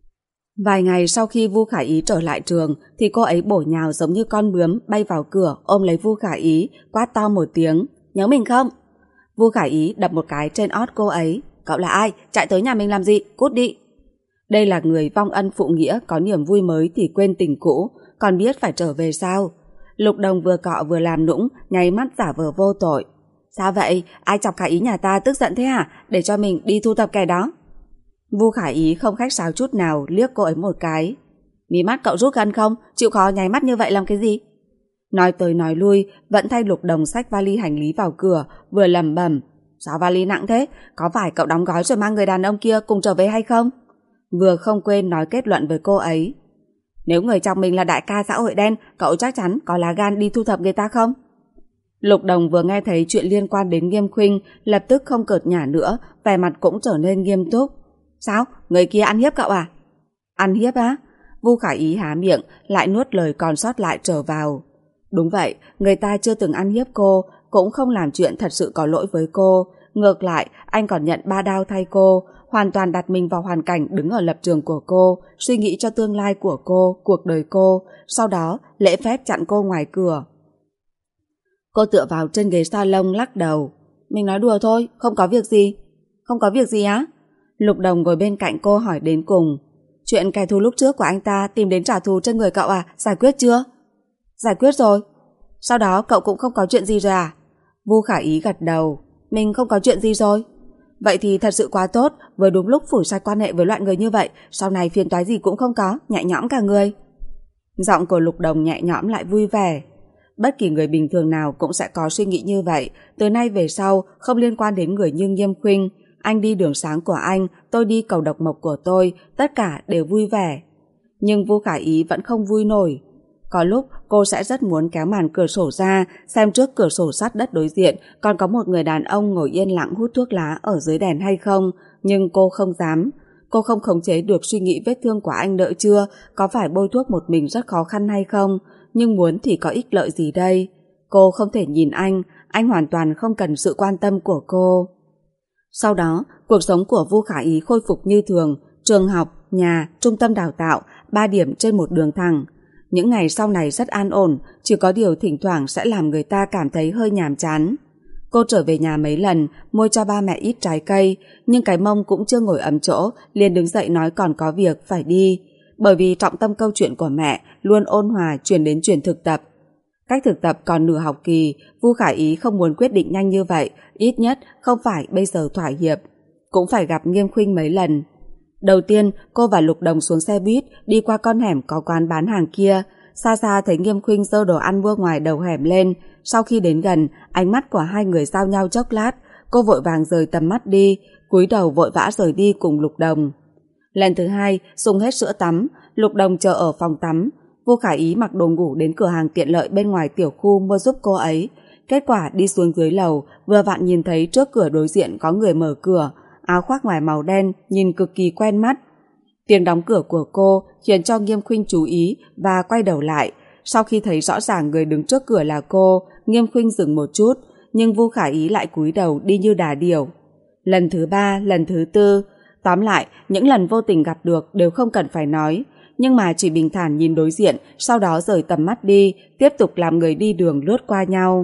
Vài ngày sau khi Vu Khả Ý trở lại trường thì cô ấy bổ nhào giống như con bướm bay vào cửa, ôm lấy Vu Khả Ý, quát to một tiếng: Nhớ mình không? Vu Khả Ý đập một cái trên ót cô ấy: Cậu là ai? Chạy tới nhà mình làm gì? Cút đi! Đây là người vong ân phụ nghĩa, có niềm vui mới thì quên tình cũ, còn biết phải trở về sao? Lục Đồng vừa cọ vừa làm nũng, nháy mắt giả vờ vô tội: Sao vậy? Ai chọc Khả Ý nhà ta tức giận thế hả? Để cho mình đi thu thập kẻ đó. Vu Khả Ý không khách sáo chút nào, liếc cô ấy một cái: Mí mắt cậu rút gân không? Chịu khó nháy mắt như vậy làm cái gì? Nói tới nói lui, vẫn thay Lục Đồng xách vali hành lý vào cửa, vừa lẩm bẩm: Sao vali nặng thế? Có phải cậu đóng gói rồi mang người đàn ông kia cùng trở về hay không? Vừa không quên nói kết luận với cô ấy: Nếu người chồng mình là đại ca xã hội đen, cậu chắc chắn có lá gan đi thu thập người ta không? Lục Đồng vừa nghe thấy chuyện liên quan đến Nghiêm Khuynh, lập tức không cợt nhả nữa, vẻ mặt cũng trở nên nghiêm túc. Sao? Người kia ăn hiếp cậu à? Ăn hiếp á? Vu Khả Ý há miệng, lại nuốt lời còn sót lại trở vào. Đúng vậy, người ta chưa từng ăn hiếp cô, cũng không làm chuyện thật sự có lỗi với cô. Ngược lại, anh còn nhận ba đao thay cô, hoàn toàn đặt mình vào hoàn cảnh đứng ở lập trường của cô, suy nghĩ cho tương lai của cô, cuộc đời cô, sau đó lễ phép chặn cô ngoài cửa. Cô tựa vào trên ghế salon lắc đầu: Mình nói đùa thôi, không có việc gì. Không có việc gì á? Lục Đồng ngồi bên cạnh cô hỏi đến cùng: Chuyện kẻ thù lúc trước của anh ta tìm đến trả thù trên người cậu à, giải quyết chưa? Giải quyết rồi. Sau đó cậu cũng không có chuyện gì rồi à? Vu Khả Ý gật đầu: Mình không có chuyện gì rồi. Vậy thì thật sự quá tốt, vừa đúng lúc phủi sạch quan hệ với loại người như vậy, sau này phiền toái gì cũng không có, nhẹ nhõm cả người. Giọng của Lục Đồng nhẹ nhõm lại vui vẻ. Bất kỳ người bình thường nào cũng sẽ có suy nghĩ như vậy, từ nay về sau không liên quan đến người như Nghiêm Khuynh. Anh đi đường sáng của anh, tôi đi cầu độc mộc của tôi, tất cả đều vui vẻ. Nhưng Vu Khả Ý vẫn không vui nổi. Có lúc cô sẽ rất muốn kéo màn cửa sổ ra, xem trước cửa sổ sắt đất đối diện còn có một người đàn ông ngồi yên lặng hút thuốc lá ở dưới đèn hay không, nhưng cô không dám. Cô không khống chế được suy nghĩ vết thương của anh đỡ chưa, có phải bôi thuốc một mình rất khó khăn hay không, nhưng muốn thì có ích lợi gì đây. Cô không thể nhìn anh, anh hoàn toàn không cần sự quan tâm của cô. Sau đó, cuộc sống của Vu Khả Ý khôi phục như thường, trường học, nhà, trung tâm đào tạo, ba điểm trên một đường thẳng. Những ngày sau này rất an ổn, chỉ có điều thỉnh thoảng sẽ làm người ta cảm thấy hơi nhàm chán. Cô trở về nhà mấy lần, mua cho ba mẹ ít trái cây, nhưng cái mông cũng chưa ngồi ấm chỗ, liền đứng dậy nói còn có việc phải đi. Bởi vì trọng tâm câu chuyện của mẹ luôn ôn hòa chuyển đến chuyển thực tập. Cách thực tập còn nửa học kỳ, Vu Khả Ý không muốn quyết định nhanh như vậy, ít nhất không phải bây giờ thỏa hiệp. Cũng phải gặp Nghiêm Khuynh mấy lần. Đầu tiên, cô và Lục Đồng xuống xe buýt, đi qua con hẻm có quán bán hàng kia. Xa xa thấy Nghiêm Khuynh giơ đồ ăn vua ngoài đầu hẻm lên. Sau khi đến gần, ánh mắt của hai người giao nhau chốc lát. Cô vội vàng rời tầm mắt đi, cúi đầu vội vã rời đi cùng Lục Đồng. Lần thứ hai, dùng hết sữa tắm, Lục Đồng chờ ở phòng tắm. Vu Khả Ý mặc đồ ngủ đến cửa hàng tiện lợi bên ngoài tiểu khu mua giúp cô ấy. Kết quả đi xuống dưới lầu, vừa vặn nhìn thấy trước cửa đối diện có người mở cửa, áo khoác ngoài màu đen, nhìn cực kỳ quen mắt. Tiếng đóng cửa của cô khiến cho Nghiêm Khuynh chú ý và quay đầu lại. Sau khi thấy rõ ràng người đứng trước cửa là cô, Nghiêm Khuynh dừng một chút, nhưng Vu Khả Ý lại cúi đầu đi như đà điểu. Lần thứ ba, lần thứ tư, tóm lại, những lần vô tình gặp được đều không cần phải nói, nhưng mà chỉ bình thản nhìn đối diện, sau đó rời tầm mắt đi, tiếp tục làm người đi đường lướt qua nhau.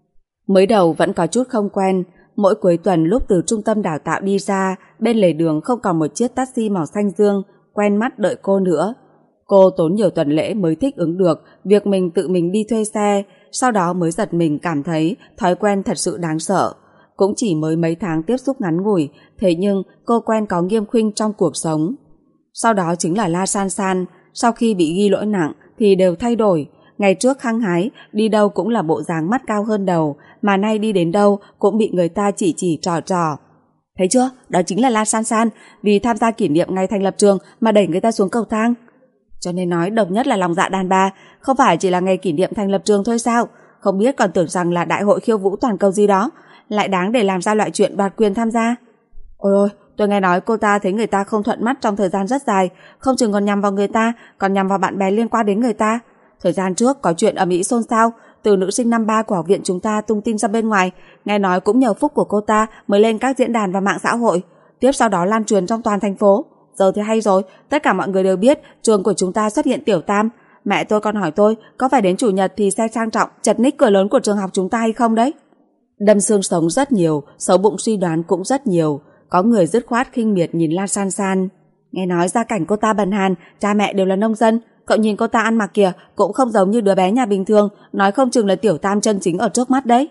Mới đầu vẫn có chút không quen, mỗi cuối tuần lúc từ trung tâm đào tạo đi ra, bên lề đường không còn một chiếc taxi màu xanh dương quen mắt đợi cô nữa. Cô tốn nhiều tuần lễ mới thích ứng được việc mình tự mình đi thuê xe, sau đó mới giật mình cảm thấy thói quen thật sự đáng sợ. Cũng chỉ mới mấy tháng tiếp xúc ngắn ngủi, thế nhưng cô quen có Nghiêm Khuynh trong cuộc sống. Sau đó chính là La San San, sau khi bị ghi lỗi nặng thì đều thay đổi. Ngày trước hăng hái, đi đâu cũng là bộ dáng mắt cao hơn đầu, mà nay đi đến đâu cũng bị người ta chỉ chỉ trò trò. Thấy chưa, đó chính là La San San, vì tham gia kỷ niệm ngày thành lập trường mà đẩy người ta xuống cầu thang. Cho nên nói độc nhất là lòng dạ đàn bà, không phải chỉ là ngày kỷ niệm thành lập trường thôi sao? Không biết còn tưởng rằng là đại hội khiêu vũ toàn cầu gì đó, lại đáng để làm ra loại chuyện đoạt quyền tham gia. Ôi ôi, tôi nghe nói cô ta thấy người ta không thuận mắt trong thời gian rất dài, không chừng còn nhằm vào người ta, còn nhằm vào bạn bè liên quan đến người ta. Thời gian trước có chuyện ầm ĩ xôn xao, từ nữ sinh năm ba của học viện chúng ta tung tin ra bên ngoài, nghe nói cũng nhờ phúc của cô ta mới lên các diễn đàn và mạng xã hội, tiếp sau đó lan truyền trong toàn thành phố. Giờ thì hay rồi, tất cả mọi người đều biết trường của chúng ta xuất hiện tiểu tam. Mẹ tôi còn hỏi tôi có phải đến chủ nhật thì xe trang trọng chật ních cửa lớn của trường học chúng ta hay không đấy. Đâm xương sống rất nhiều, xấu bụng suy đoán cũng rất nhiều. Có người dứt khoát khinh miệt nhìn La San San. Nghe nói gia cảnh cô ta bần hàn, cha mẹ đều là nông dân. Cậu nhìn cô ta ăn mặc kìa, cũng không giống như đứa bé nhà bình thường, nói không chừng là tiểu tam chân chính ở trước mắt đấy.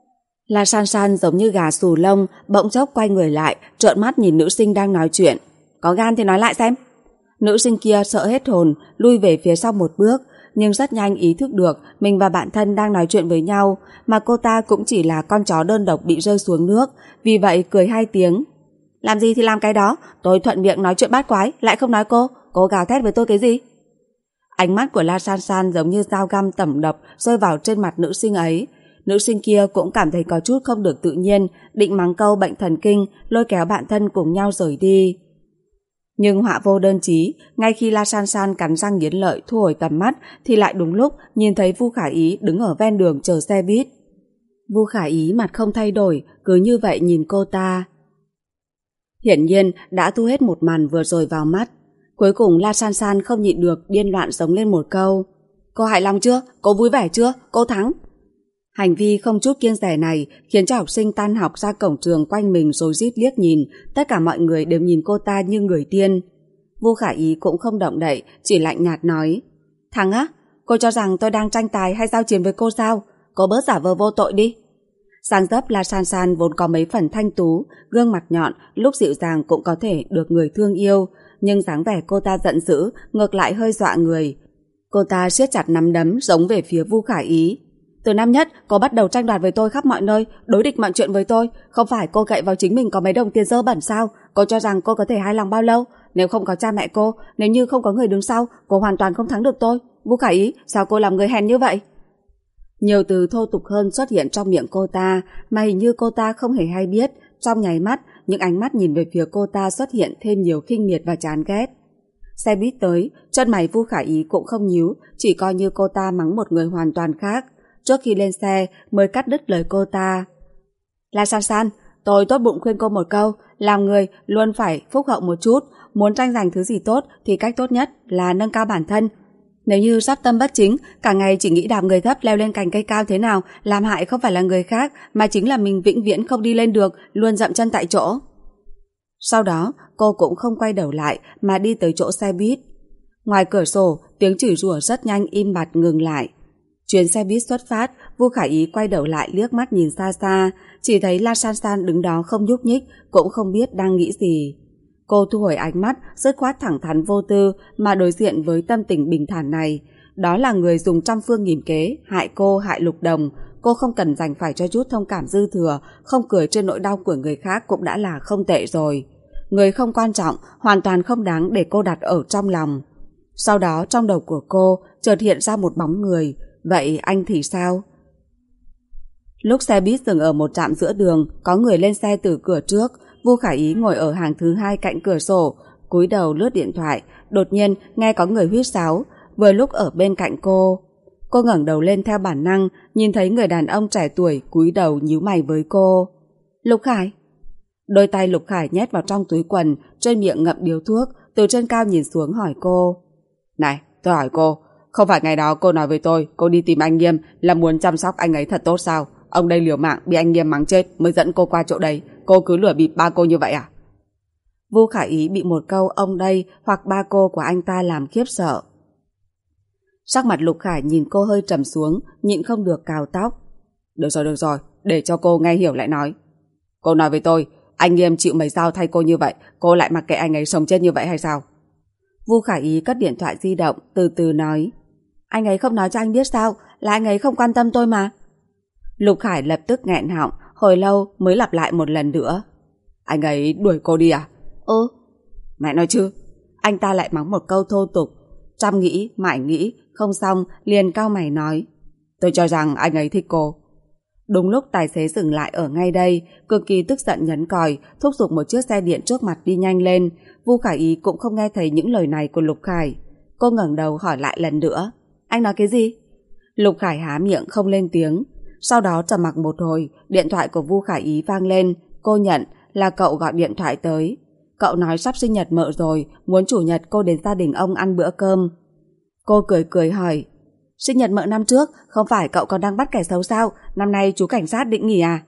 La San San giống như gà xù lông, bỗng chốc quay người lại, trợn mắt nhìn nữ sinh đang nói chuyện. Có gan thì nói lại xem. Nữ sinh kia sợ hết hồn, lui về phía sau một bước, nhưng rất nhanh ý thức được mình và bạn thân đang nói chuyện với nhau, mà cô ta cũng chỉ là con chó đơn độc bị rơi xuống nước, vì vậy cười hai tiếng. Làm gì thì làm cái đó, tôi thuận miệng nói chuyện bát quái, lại không nói cô, cô gào thét với tôi cái gì? Ánh mắt của La San San giống như dao găm tẩm độc rơi vào trên mặt nữ sinh ấy. Nữ sinh kia cũng cảm thấy có chút không được tự nhiên, định mắng câu bệnh thần kinh, lôi kéo bạn thân cùng nhau rời đi. Nhưng họa vô đơn chí, ngay khi La San San cắn răng nghiến lợi thu hồi tầm mắt thì lại đúng lúc nhìn thấy Vu Khả Ý đứng ở ven đường chờ xe buýt. Vu Khả Ý mặt không thay đổi, cứ như vậy nhìn cô ta. Hiển nhiên đã thu hết một màn vừa rồi vào mắt. Cuối cùng La San San không nhịn được điên loạn giống lên một câu. Cô hài lòng chưa? Cô vui vẻ chưa? Cô thắng. Hành vi không chút kiêng dè này khiến cho học sinh tan học ra cổng trường quanh mình rồi rít liếc nhìn, tất cả mọi người đều nhìn cô ta như người điên. Vu Khả Ý cũng không động đậy, chỉ lạnh nhạt nói. Thắng á? Cô cho rằng tôi đang tranh tài hay giao chiến với cô sao? Cô bớt giả vờ vô tội đi. Dáng dấp La San San vốn có mấy phần thanh tú, gương mặt nhọn, lúc dịu dàng cũng có thể được người thương yêu, nhưng dáng vẻ cô ta giận dữ, ngược lại hơi dọa người. Cô ta siết chặt nắm đấm giống về phía Vu Khả Ý. Từ năm nhất, cô bắt đầu tranh đoạt với tôi khắp mọi nơi, đối địch mọi chuyện với tôi. Không phải cô cậy vào chính mình có mấy đồng tiền dơ bẩn sao? Cô cho rằng cô có thể hài lòng bao lâu? Nếu không có cha mẹ cô, nếu như không có người đứng sau, cô hoàn toàn không thắng được tôi. Vu Khả Ý, sao cô làm người hèn như vậy? Nhiều từ thô tục hơn xuất hiện trong miệng cô ta, mà hình như cô ta không hề hay biết. Trong nháy mắt, những ánh mắt nhìn về phía cô ta xuất hiện thêm nhiều khinh miệt và chán ghét. Xe buýt tới, chân mày Vu Khả Ý cũng không nhíu, chỉ coi như cô ta mắng một người hoàn toàn khác. Trước khi lên xe mới cắt đứt lời cô ta. La San San, tôi tốt bụng khuyên cô một câu, làm người luôn phải phúc hậu một chút, muốn tranh giành thứ gì tốt thì cách tốt nhất là nâng cao bản thân. Nếu như sắp tâm bất chính, cả ngày chỉ nghĩ đạp người thấp leo lên cành cây cao thế nào, làm hại không phải là người khác mà chính là mình vĩnh viễn không đi lên được, luôn dậm chân tại chỗ. Sau đó cô cũng không quay đầu lại mà đi tới chỗ xe buýt. Ngoài cửa sổ, tiếng chửi rủa rất nhanh im bặt ngừng lại. Chuyến xe buýt xuất phát, Vu Khả Ý quay đầu lại liếc mắt nhìn xa xa, chỉ thấy La San San đứng đó không nhúc nhích, cũng không biết đang nghĩ gì. Cô thu hồi ánh mắt, dứt khoát thẳng thắn vô tư mà đối diện với tâm tình bình thản này. Đó là người dùng trăm phương nghìn kế, hại cô, hại Lục Đồng. Cô không cần dành phải cho chút thông cảm dư thừa, không cười trên nỗi đau của người khác cũng đã là không tệ rồi. Người không quan trọng, hoàn toàn không đáng để cô đặt ở trong lòng. Sau đó trong đầu của cô chợt hiện ra một bóng người. Vậy anh thì sao? Lúc xe buýt dừng ở một trạm giữa đường, có người lên xe từ cửa trước. Vu Khả Ý ngồi ở hàng thứ hai cạnh cửa sổ, cúi đầu lướt điện thoại. Đột nhiên nghe có người huýt sáo, vừa lúc ở bên cạnh cô. Cô ngẩng đầu lên theo bản năng, nhìn thấy người đàn ông trẻ tuổi cúi đầu nhíu mày với cô. Lục Khải. Đôi tay Lục Khải nhét vào trong túi quần, trên miệng ngậm điếu thuốc, từ trên cao nhìn xuống hỏi cô. Này, tôi hỏi cô, không phải ngày đó cô nói với tôi cô đi tìm anh Nghiêm là muốn chăm sóc anh ấy thật tốt sao? Ông đây liều mạng bị anh Nghiêm mắng chết mới dẫn cô qua chỗ đấy, cô cứ lừa bịp ba cô như vậy à? Vu Khả Ý bị một câu ông đây hoặc ba cô của anh ta làm khiếp sợ. Sắc mặt Lục Khải nhìn cô hơi trầm xuống, nhịn không được cào tóc. Được rồi, được rồi, để cho cô nghe hiểu lại nói. Cô nói với tôi, anh Nghiêm chịu mấy dao thay cô như vậy, cô lại mặc kệ anh ấy sống chết như vậy hay sao? Vu Khả Ý cất điện thoại di động, từ từ nói. Anh ấy không nói cho anh biết sao, là anh ấy không quan tâm tôi mà. Lục Khải lập tức nghẹn họng, hồi lâu mới lặp lại một lần nữa. Anh ấy đuổi cô đi à? Ừ. Mẹ nói chứ. Anh ta lại mắng một câu thô tục. Trăm nghĩ, mãi nghĩ, không xong, liền cau mày nói. Tôi cho rằng anh ấy thích cô. Đúng lúc tài xế dừng lại ở ngay đây, cực kỳ tức giận nhấn còi, thúc giục một chiếc xe điện trước mặt đi nhanh lên. Vu Khả Ý cũng không nghe thấy những lời này của Lục Khải. Cô ngẩng đầu hỏi lại lần nữa. Anh nói cái gì? Lục Khải há miệng không lên tiếng. Sau đó trầm mặc một hồi, điện thoại của Vu Khả Ý vang lên. Cô nhận là cậu gọi điện thoại tới. Cậu nói sắp sinh nhật mợ rồi, muốn chủ nhật cô đến gia đình ông ăn bữa cơm. Cô cười cười hỏi. Sinh nhật mợ năm trước, không phải cậu còn đang bắt kẻ xấu sao? Năm nay chú cảnh sát định nghỉ à?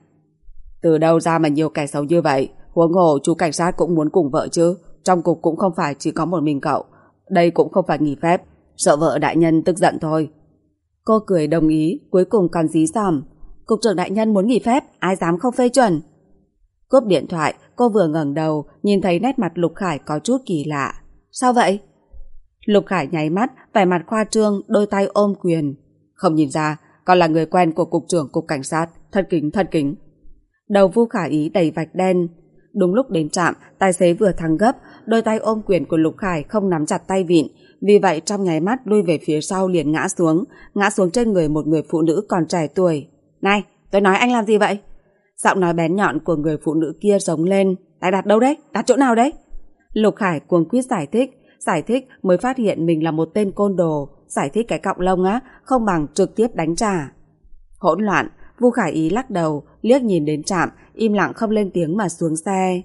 Từ đâu ra mà nhiều kẻ xấu như vậy? Huống hồ chú cảnh sát cũng muốn cùng vợ chứ. Trong cục cũng không phải chỉ có một mình cậu. Đây cũng không phải nghỉ phép, sợ vợ đại nhân tức giận thôi. Cô cười đồng ý, cuối cùng còn dí dỏm. Cục trưởng đại nhân muốn nghỉ phép, ai dám không phê chuẩn. Cúp điện thoại, cô vừa ngẩng đầu, nhìn thấy nét mặt Lục Khải có chút kỳ lạ. Sao vậy? Lục Khải nháy mắt, vẻ mặt khoa trương, đôi tay ôm quyền. Không nhìn ra, còn là người quen của cục trưởng cục cảnh sát, thật kính thật kính. Đầu Vu Khả Ý đầy vạch đen. Đúng lúc đến trạm, tài xế vừa thắng gấp, đôi tay ôm quyền của Lục Khải không nắm chặt tay vịn, vì vậy trong nháy mắt lui về phía sau liền ngã xuống, ngã xuống trên người một người phụ nữ còn trẻ tuổi. Này, tôi nói anh làm gì vậy? Giọng nói bén nhọn của người phụ nữ kia giống lên. Tay đặt đâu đấy? Đặt chỗ nào đấy? Lục Khải cuống quýt giải thích, giải thích mới phát hiện mình là một tên côn đồ, giải thích cái cọng lông á, không bằng trực tiếp đánh trả. Hỗn loạn, Vu Khả Ý lắc đầu, liếc nhìn đến trạm, im lặng không lên tiếng mà xuống xe.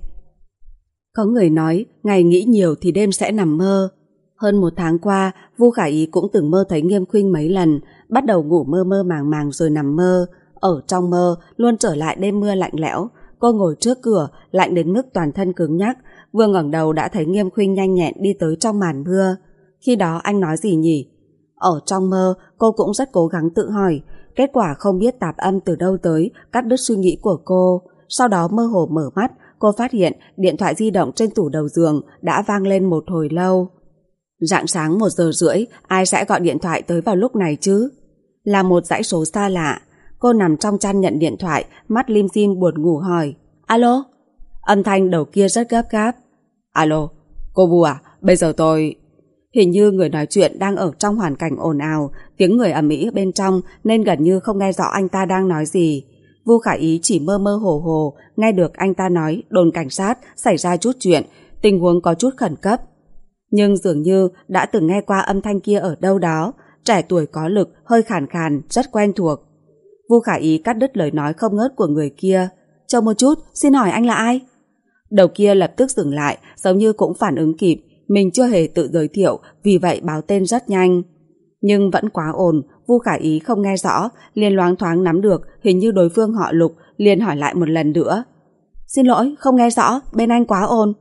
Có người nói, ngày nghĩ nhiều thì đêm sẽ nằm mơ. Hơn một tháng qua, Vu Khả Ý cũng từng mơ thấy Nghiêm Khuynh mấy lần, bắt đầu ngủ mơ mơ màng màng rồi nằm mơ. Ở trong mơ, luôn trở lại đêm mưa lạnh lẽo, cô ngồi trước cửa, lạnh đến mức toàn thân cứng nhắc, vừa ngẩng đầu đã thấy Nghiêm Khuynh nhanh nhẹn đi tới trong màn mưa. Khi đó anh nói gì nhỉ? Ở trong mơ, cô cũng rất cố gắng tự hỏi, kết quả không biết tạp âm từ đâu tới, cắt đứt suy nghĩ của cô. Sau đó mơ hồ mở mắt, cô phát hiện điện thoại di động trên tủ đầu giường đã vang lên một hồi lâu. Rạng sáng một giờ rưỡi, ai sẽ gọi điện thoại tới vào lúc này chứ? Là một dãy số xa lạ. Cô nằm trong chăn nhận điện thoại, mắt lim dim buồn ngủ hỏi. Alo? Âm thanh đầu kia rất gấp gáp. Alo, cô Vu à? Bây giờ tôi... Hình như người nói chuyện đang ở trong hoàn cảnh ồn ào, tiếng người ầm ĩ bên trong nên gần như không nghe rõ anh ta đang nói gì. Vu Khả Ý chỉ mơ mơ hồ hồ nghe được anh ta nói đồn cảnh sát xảy ra chút chuyện, tình huống có chút khẩn cấp. Nhưng dường như đã từng nghe qua âm thanh kia ở đâu đó, trẻ tuổi có lực, hơi khàn khàn, rất quen thuộc. Vu Khả Ý cắt đứt lời nói không ngớt của người kia. Chờ một chút, xin hỏi anh là ai? Đầu kia lập tức dừng lại, giống như cũng phản ứng kịp, mình chưa hề tự giới thiệu, vì vậy báo tên rất nhanh. Nhưng vẫn quá ồn, Vu Khả Ý không nghe rõ, liền loáng thoáng nắm được hình như đối phương họ Lục, liền hỏi lại một lần nữa. Xin lỗi, không nghe rõ, bên anh quá ồn.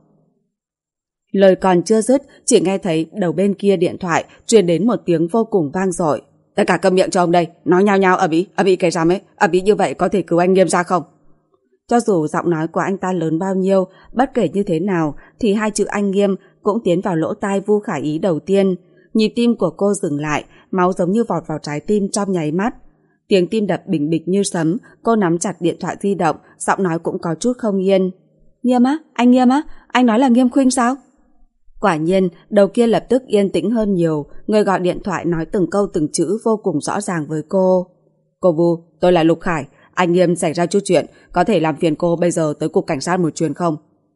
Lời còn chưa dứt, chỉ nghe thấy đầu bên kia điện thoại truyền đến một tiếng vô cùng vang dội. Tất cả câm miệng cho ông đây, nói nhao nhao ở bí, ở bí cái rắm ấy, ở bí như vậy có thể cứu anh Nghiêm ra không? Cho dù giọng nói của anh ta lớn bao nhiêu, bất kể như thế nào, thì hai chữ anh Nghiêm cũng tiến vào lỗ tai Vu Khả Ý đầu tiên. Nhịp tim của cô dừng lại, máu giống như vọt vào trái tim trong nháy mắt. Tiếng tim đập bình bịch như sấm, cô nắm chặt điện thoại di động, giọng nói cũng có chút không yên. Nghiêm á, anh Nghiêm á, anh nói là Nghiêm Khuynh sao? Quả nhiên, đầu kia lập tức yên tĩnh hơn nhiều, người gọi điện thoại nói từng câu từng chữ vô cùng rõ ràng với cô. Cô Vu, tôi là Lục Khải, anh Nghiêm xảy ra chút chuyện, có thể làm phiền cô bây giờ tới cục cảnh sát một chuyến không?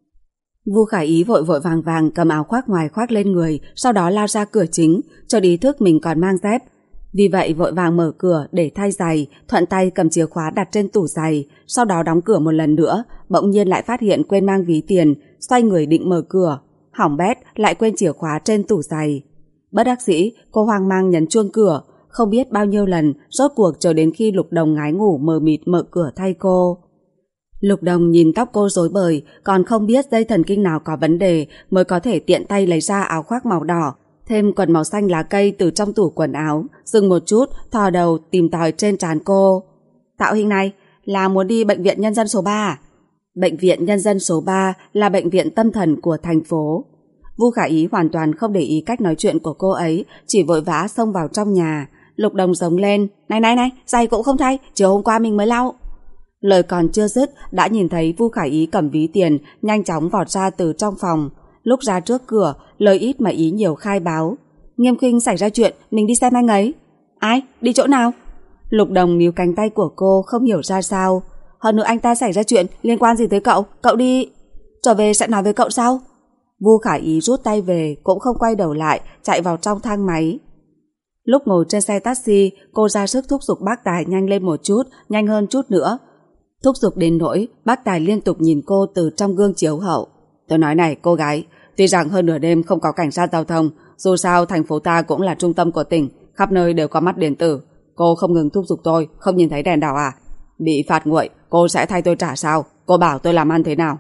Vu Khải Ý vội vội vàng vàng cầm áo khoác ngoài khoác lên người, sau đó lao ra cửa chính, cho ý thức mình còn mang dép. Vì vậy vội vàng mở cửa để thay giày, thuận tay cầm chìa khóa đặt trên tủ giày, sau đó đóng cửa một lần nữa, bỗng nhiên lại phát hiện quên mang ví tiền, xoay người định mở cửa. Hỏng bét, lại quên chìa khóa trên tủ giày. Bất đắc dĩ, cô hoang mang nhấn chuông cửa, không biết bao nhiêu lần, rốt cuộc chờ đến khi Lục Đồng ngái ngủ mờ mịt mở cửa thay cô. Lục Đồng nhìn tóc cô rối bời, còn không biết dây thần kinh nào có vấn đề mới có thể tiện tay lấy ra áo khoác màu đỏ, thêm quần màu xanh lá cây từ trong tủ quần áo, dừng một chút, thò đầu tìm tòi trên trán cô. Tạo hình này là muốn đi bệnh viện nhân dân số ba à? Bệnh viện nhân dân số ba là bệnh viện tâm thần của thành phố. Vu Khả Ý hoàn toàn không để ý cách nói chuyện của cô ấy, chỉ vội vã xông vào trong nhà. Lục Đồng giống lên, này này này, giày cũng không thay, chiều hôm qua mình mới lau. Lời còn chưa dứt, đã nhìn thấy Vu Khả Ý cầm ví tiền, nhanh chóng vọt ra từ trong phòng. Lúc ra trước cửa, lời ít mà ý nhiều khai báo. Nghiêm Khuynh xảy ra chuyện, mình đi xem anh ấy. Ai? Đi chỗ nào? Lục Đồng níu cánh tay của cô không hiểu ra sao. Hơn nữa anh ta xảy ra chuyện, liên quan gì tới cậu? Cậu đi... Trở về sẽ nói với cậu sau. Vu Khả Ý rút tay về, cũng không quay đầu lại, chạy vào trong thang máy. Lúc ngồi trên xe taxi, cô ra sức thúc giục bác Tài nhanh lên một chút, nhanh hơn chút nữa. Thúc giục đến nỗi, bác Tài liên tục nhìn cô từ trong gương chiếu hậu. Tôi nói này cô gái, tuy rằng hơn nửa đêm không có cảnh sát giao thông, dù sao thành phố ta cũng là trung tâm của tỉnh, khắp nơi đều có mắt điện tử. Cô không ngừng thúc giục tôi, không nhìn thấy đèn đỏ à? Bị phạt nguội, cô sẽ thay tôi trả sao? Cô bảo tôi làm ăn thế nào?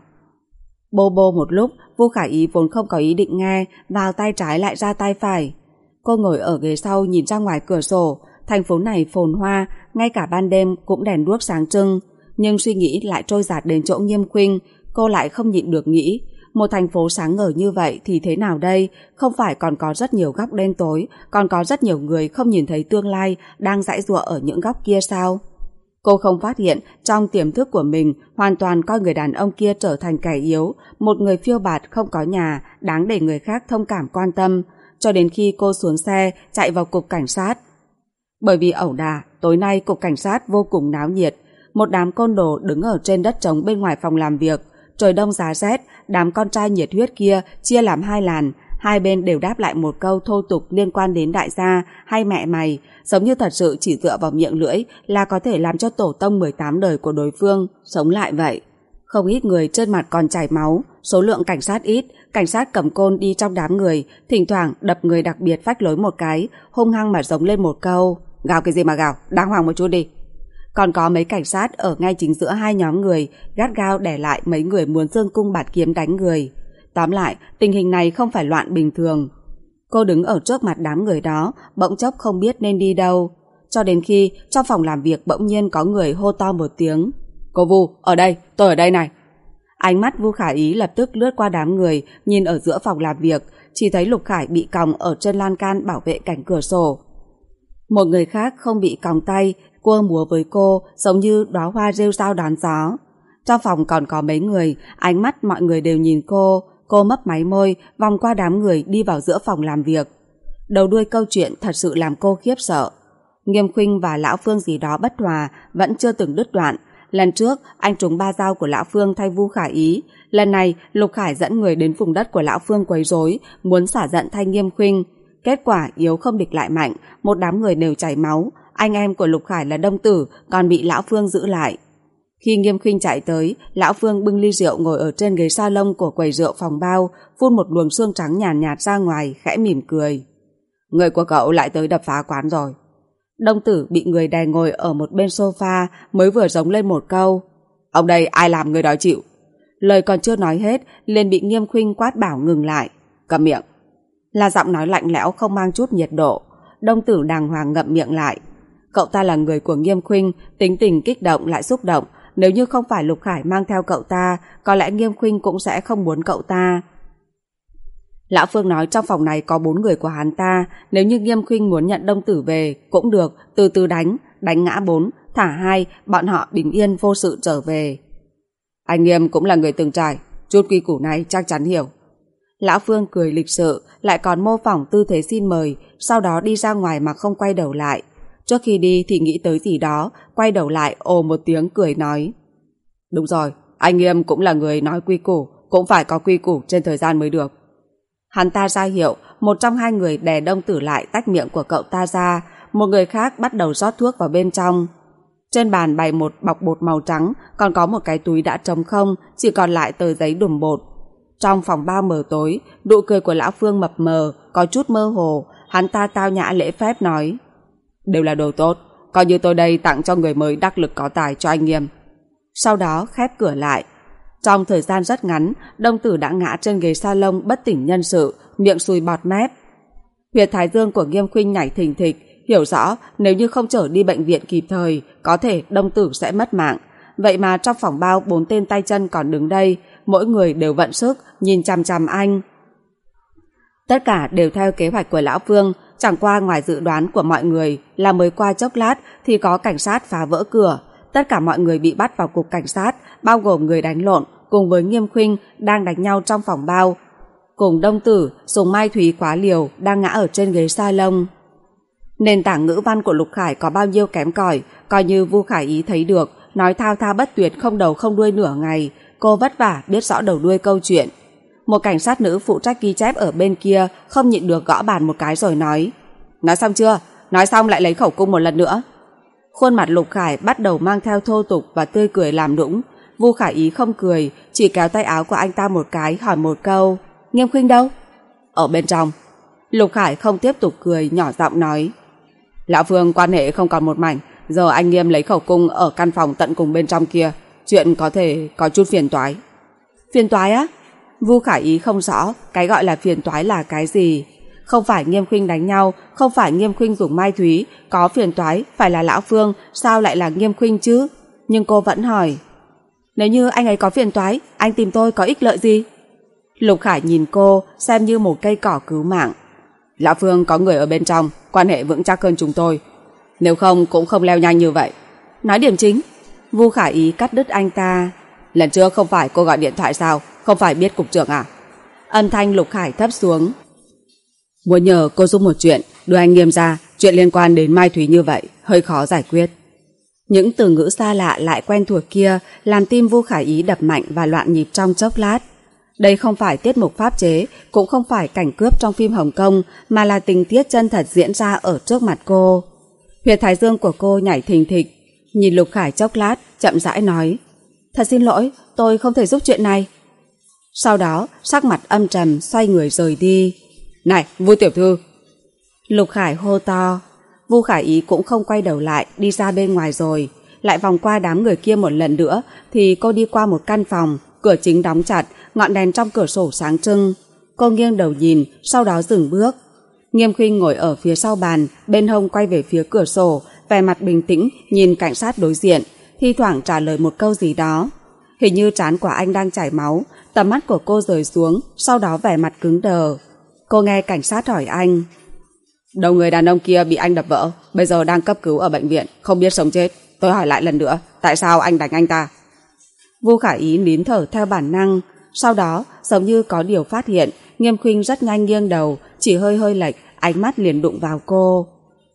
Bô bô một lúc, Vu Khả Ý vốn không có ý định nghe, vào tay trái lại ra tay phải. Cô ngồi ở ghế sau nhìn ra ngoài cửa sổ, thành phố này phồn hoa, ngay cả ban đêm cũng đèn đuốc sáng trưng. Nhưng suy nghĩ lại trôi dạt đến chỗ Nghiêm Khuynh, cô lại không nhịn được nghĩ, một thành phố sáng ngời như vậy thì thế nào đây? Không phải còn có rất nhiều góc đen tối, còn có rất nhiều người không nhìn thấy tương lai đang giãy giụa ở những góc kia sao? Cô không phát hiện trong tiềm thức của mình hoàn toàn coi người đàn ông kia trở thành kẻ yếu, một người phiêu bạt không có nhà, đáng để người khác thông cảm quan tâm, cho đến khi cô xuống xe chạy vào cục cảnh sát. Bởi vì ẩu đả, tối nay cục cảnh sát vô cùng náo nhiệt. Một đám côn đồ đứng ở trên đất trống bên ngoài phòng làm việc. Trời đông giá rét, đám con trai nhiệt huyết kia chia làm hai làn, hai bên đều đáp lại một câu thô tục liên quan đến đại gia hay mẹ mày, giống như thật sự chỉ dựa vào miệng lưỡi là có thể làm cho tổ tông mười tám đời của đối phương sống lại vậy. Không ít người trên mặt còn chảy máu, số lượng cảnh sát ít, cảnh sát cầm côn đi trong đám người, thỉnh thoảng đập người đặc biệt phách lối một cái, hung hăng mà giống lên một câu, gào cái gì mà gào, đàng hoàng một chút đi. Còn có mấy cảnh sát ở ngay chính giữa hai nhóm người, gắt gao để lại mấy người muốn giương cung bạt kiếm đánh người. Tóm lại, tình hình này không phải loạn bình thường. Cô đứng ở trước mặt đám người đó, bỗng chốc không biết nên đi đâu. Cho đến khi trong phòng làm việc bỗng nhiên có người hô to một tiếng. Cô Vu, ở đây, tôi ở đây này. Ánh mắt Vu Khả Ý lập tức lướt qua đám người, nhìn ở giữa phòng làm việc, chỉ thấy Lục Khải bị còng ở trên lan can bảo vệ cạnh cửa sổ. Một người khác không bị còng tay, cua múa với cô giống như đóa hoa rêu rao đón gió. Trong phòng còn có mấy người, ánh mắt mọi người đều nhìn cô. Cô mấp máy môi, vòng qua đám người đi vào giữa phòng làm việc. Đầu đuôi câu chuyện thật sự làm cô khiếp sợ. Nghiêm Khuynh và Lão Phương gì đó bất hòa, vẫn chưa từng đứt đoạn. Lần trước, anh trúng ba dao của Lão Phương thay Vu Khả Ý. Lần này, Lục Khải dẫn người đến vùng đất của Lão Phương quấy rối, muốn xả giận thay Nghiêm Khuynh. Kết quả yếu không địch lại mạnh, một đám người đều chảy máu. Anh em của Lục Khải là Đông Tử, còn bị Lão Phương giữ lại. Khi Nghiêm Khuynh chạy tới, Lão Phương bưng ly rượu ngồi ở trên ghế salon của quầy rượu phòng bao, phun một luồng sương trắng nhàn nhạt, nhạt ra ngoài, khẽ mỉm cười. Người của cậu lại tới đập phá quán rồi. Đông Tử bị người đè ngồi ở một bên sofa, mới vừa giống lên một câu. Ông đây ai làm người đó chịu? Lời còn chưa nói hết, liền bị Nghiêm Khuynh quát bảo ngừng lại. Cầm miệng. Là giọng nói lạnh lẽo không mang chút nhiệt độ. Đông Tử đàng hoàng ngậm miệng lại. Cậu ta là người của Nghiêm Khuynh, tính tình kích động lại xúc động. Nếu như không phải Lục Khải mang theo cậu ta, có lẽ Nghiêm Khuynh cũng sẽ không muốn cậu ta. Lão Phương nói trong phòng này có bốn người của hắn ta, nếu như Nghiêm Khuynh muốn nhận Đông Tử về, cũng được, từ từ đánh, đánh ngã bốn, thả hai, bọn họ bình yên vô sự trở về. Anh Nghiêm cũng là người từng trải, chút quy củ này chắc chắn hiểu. Lão Phương cười lịch sự, lại còn mô phỏng tư thế xin mời, sau đó đi ra ngoài mà không quay đầu lại. Trước khi đi thì nghĩ tới gì đó, quay đầu lại ồ một tiếng cười nói. Đúng rồi, anh Nghiêm cũng là người nói quy củ, cũng phải có quy củ trên thời gian mới được. Hắn ta ra hiệu, một trong hai người đè Đông Tử lại tách miệng của cậu ta ra, một người khác bắt đầu rót thuốc vào bên trong. Trên bàn bày một bọc bột màu trắng, còn có một cái túi đã trống không, chỉ còn lại tờ giấy đùm bột. Trong phòng bao mờ tối, nụ cười của Lão Phương mập mờ, có chút mơ hồ, hắn ta tao nhã lễ phép nói. Đều là đồ tốt, coi như tôi đây tặng cho người mới đắc lực có tài cho anh Nghiêm. Sau đó khép cửa lại. Trong thời gian rất ngắn, Đông Tử đã ngã trên ghế salon bất tỉnh nhân sự, miệng sùi bọt mép. Huyệt thái dương của Nghiêm Khuynh nhảy thình thịch, hiểu rõ nếu như không chở đi bệnh viện kịp thời, có thể Đông Tử sẽ mất mạng. Vậy mà trong phòng bao bốn tên tay chân còn đứng đây, mỗi người đều vận sức, nhìn chằm chằm anh. Tất cả đều theo kế hoạch của Lão Phương, chẳng qua ngoài dự đoán của mọi người là mới qua chốc lát thì có cảnh sát phá vỡ cửa. Tất cả mọi người bị bắt vào cục cảnh sát, bao gồm người đánh lộn, cùng với Nghiêm Khuynh đang đánh nhau trong phòng bao, cùng Đông Tử dùng mai thúy quá liều đang ngã ở trên ghế salon. Nền tảng ngữ văn của Lục Khải có bao nhiêu kém cỏi, coi như Vu Khải Ý thấy được, nói thao thao bất tuyệt không đầu không đuôi nửa ngày, cô vất vả biết rõ đầu đuôi câu chuyện. Một cảnh sát nữ phụ trách ghi chép ở bên kia không nhịn được gõ bàn một cái rồi nói. Nói xong chưa? Nói xong lại lấy khẩu cung một lần nữa. Khuôn mặt Lục Khải bắt đầu mang theo thô tục và tươi cười làm nũng. Vu Khải Ý không cười, chỉ kéo tay áo của anh ta một cái, hỏi một câu. Nghiêm Khuynh đâu? Ở bên trong. Lục Khải không tiếp tục cười, nhỏ giọng nói. Lão Phương quan hệ không còn một mảnh, giờ anh Nghiêm lấy khẩu cung ở căn phòng tận cùng bên trong kia, chuyện có thể có chút phiền toái. Phiền toái á? Vu Khải Ý không rõ cái gọi là phiền toái là cái gì. Không phải Nghiêm Khuynh đánh nhau, không phải Nghiêm Khuynh dùng mai thúy, có phiền toái phải là Lão Phương, sao lại là Nghiêm Khuynh chứ? Nhưng cô vẫn hỏi. Nếu như anh ấy có phiền toái, anh tìm tôi có ích lợi gì? Lục Khải nhìn cô xem như một cây cỏ cứu mạng. Lão Phương có người ở bên trong, quan hệ vững chắc hơn chúng tôi, nếu không cũng không leo nhanh như vậy. Nói điểm chính. Vu Khải Ý cắt đứt anh ta. Lần trước không phải cô gọi điện thoại sao, không phải biết cục trưởng à? Âm thanh Lục Khải thấp xuống. Muốn nhờ cô giúp một chuyện, đưa anh Nghiêm ra, chuyện liên quan đến mai thúy như vậy hơi khó giải quyết. Những từ ngữ xa lạ lại quen thuộc kia làm tim Vu Khải Ý đập mạnh và loạn nhịp trong chốc lát. Đây không phải tiết mục pháp chế, cũng không phải cảnh cướp trong phim Hồng Kông, mà là tình tiết chân thật diễn ra ở trước mặt cô. Huyệt thái dương của cô nhảy thình thịch, nhìn Lục Khải chốc lát, chậm rãi nói. Thật xin lỗi, tôi không thể giúp chuyện này. Sau đó, sắc mặt âm trầm, xoay người rời đi. Này, Vu tiểu thư! Lục Khải hô to. Vu Khải Ý cũng không quay đầu lại, đi ra bên ngoài rồi. Lại vòng qua đám người kia một lần nữa, thì cô đi qua một căn phòng, cửa chính đóng chặt, ngọn đèn trong cửa sổ sáng trưng. Cô nghiêng đầu nhìn, sau đó dừng bước. Nghiêm Khuynh ngồi ở phía sau bàn, bên hông quay về phía cửa sổ, vẻ mặt bình tĩnh, nhìn cảnh sát đối diện, thi thoảng trả lời một câu gì đó. Hình như trán của anh đang chảy máu, tầm mắt của cô rời xuống, sau đó vẻ mặt cứng đờ. Cô nghe cảnh sát hỏi anh. Đầu người đàn ông kia bị anh đập vỡ, bây giờ đang cấp cứu ở bệnh viện, không biết sống chết. Tôi hỏi lại lần nữa, tại sao anh đánh anh ta? Vu Khải Ý nín thở theo bản năng. Sau đó, giống như có điều phát hiện, Nghiêm Khuynh rất nhanh nghiêng đầu, chỉ hơi hơi lệch, ánh mắt liền đụng vào cô.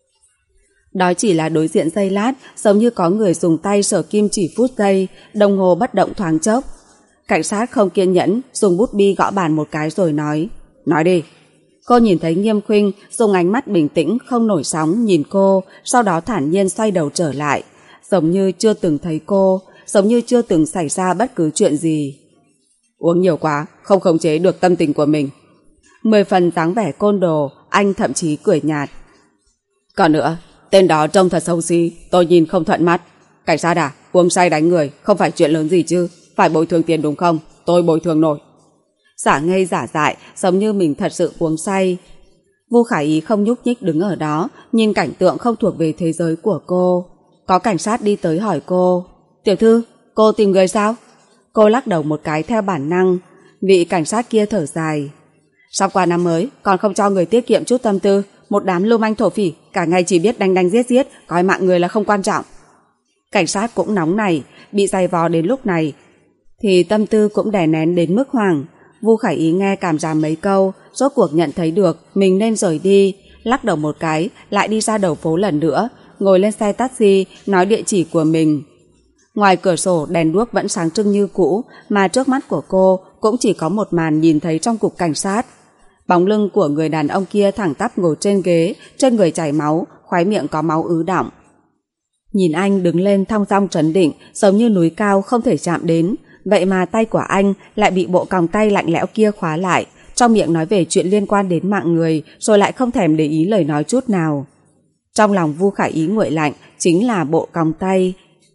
Đó chỉ là đối diện giây lát, giống như có người dùng tay sờ kim chỉ phút giây, đồng hồ bất động thoáng chốc. Cảnh sát không kiên nhẫn, dùng bút bi gõ bàn một cái rồi nói. Nói đi. Cô nhìn thấy Nghiêm Khuynh dùng ánh mắt bình tĩnh không nổi sóng nhìn cô, sau đó thản nhiên xoay đầu trở lại, giống như chưa từng thấy cô, giống như chưa từng xảy ra bất cứ chuyện gì. Uống nhiều quá, không khống chế được tâm tình của mình. Mười phần dáng vẻ côn đồ, anh thậm chí cười nhạt. Còn nữa, tên đó trông thật xấu xí, tôi nhìn không thuận mắt. Cảnh sát à, uống say đánh người, không phải chuyện lớn gì chứ, phải bồi thường tiền đúng không? Tôi bồi thường nổi. Giả ngây giả dại, giống như mình thật sự uống say. Vu Khải Ý không nhúc nhích đứng ở đó, nhìn cảnh tượng không thuộc về thế giới của cô. Có cảnh sát đi tới hỏi cô. Tiểu thư, cô tìm người sao? Cô lắc đầu một cái theo bản năng. Vị cảnh sát kia thở dài. Sắp qua năm mới, còn không cho người tiết kiệm chút tâm tư. Một đám lưu manh thổ phỉ, cả ngày chỉ biết đánh đánh giết giết, coi mạng người là không quan trọng. Cảnh sát cũng nóng này, bị giày vò đến lúc này thì tâm tư cũng đè nén đến mức hoảng. Vu Khải Ý nghe cảm giảm mấy câu, rốt cuộc nhận thấy được mình nên rời đi, lắc đầu một cái, lại đi ra đầu phố lần nữa, ngồi lên xe taxi, nói địa chỉ của mình. Ngoài cửa sổ đèn đuốc vẫn sáng trưng như cũ, mà trước mắt của cô cũng chỉ có một màn nhìn thấy trong cục cảnh sát. Bóng lưng của người đàn ông kia thẳng tắp ngồi trên ghế, trên người chảy máu, khóe miệng có máu ứ đọng. Nhìn anh đứng lên thong dong trấn định, giống như núi cao không thể chạm đến, vậy mà tay của anh lại bị bộ còng tay lạnh lẽo kia khóa lại, trong miệng nói về chuyện liên quan đến mạng người, rồi lại không thèm để ý lời nói chút nào. Trong lòng Vu Khải Ý nguội lạnh, chính là bộ còng tay.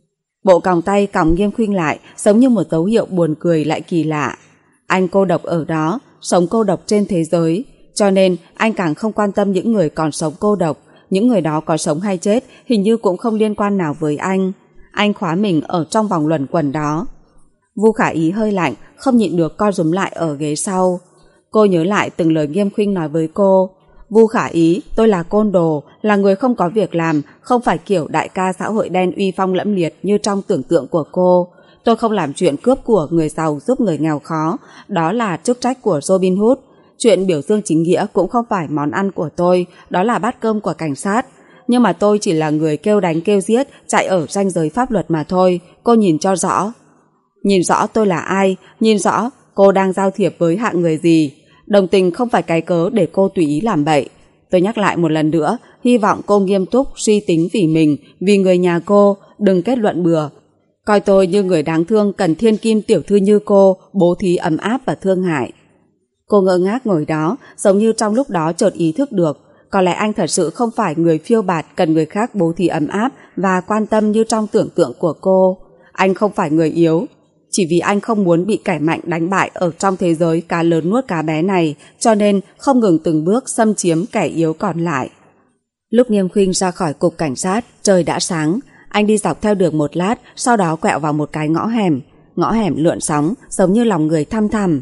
Bộ còng tay còng Nghiêm Khuynh lại, giống như một dấu hiệu buồn cười lại kỳ lạ. Anh cô độc ở đó, sống cô độc trên thế giới, cho nên anh càng không quan tâm những người còn sống cô độc. Những người đó có sống hay chết hình như cũng không liên quan nào với anh. Anh khóa mình ở trong vòng luẩn quẩn đó. Vu Khả Ý hơi lạnh, không nhịn được co rúm lại ở ghế sau. Cô nhớ lại từng lời Nghiêm Khuynh nói với cô. Vu Khả Ý, tôi là côn đồ, là người không có việc làm, không phải kiểu đại ca xã hội đen uy phong lẫm liệt như trong tưởng tượng của cô. Tôi không làm chuyện cướp của người giàu giúp người nghèo khó, đó là chức trách của Robin Hood. Chuyện biểu dương chính nghĩa cũng không phải món ăn của tôi, đó là bát cơm của cảnh sát. Nhưng mà tôi chỉ là người kêu đánh kêu giết, chạy ở ranh giới pháp luật mà thôi, cô nhìn cho rõ. Nhìn rõ tôi là ai, nhìn rõ cô đang giao thiệp với hạng người gì. Đồng tình không phải cái cớ để cô tùy ý làm bậy. Tôi nhắc lại một lần nữa, hy vọng cô nghiêm túc suy tính vì mình, vì người nhà cô, đừng kết luận bừa. Coi tôi như người đáng thương cần thiên kim tiểu thư như cô, bố thí ấm áp và thương hại. Cô ngơ ngác ngồi đó, giống như trong lúc đó chợt ý thức được, có lẽ anh thật sự không phải người phiêu bạt cần người khác bố thí ấm áp và quan tâm như trong tưởng tượng của cô. Anh không phải người yếu, chỉ vì anh không muốn bị kẻ mạnh đánh bại ở trong thế giới cá lớn nuốt cá bé này, cho nên không ngừng từng bước xâm chiếm kẻ yếu còn lại. Lúc Nghiêm Khuynh ra khỏi cục cảnh sát, trời đã sáng. Anh đi dọc theo đường một lát, sau đó quẹo vào một cái ngõ hẻm. Ngõ hẻm lượn sóng, giống như lòng người thăm thẳm.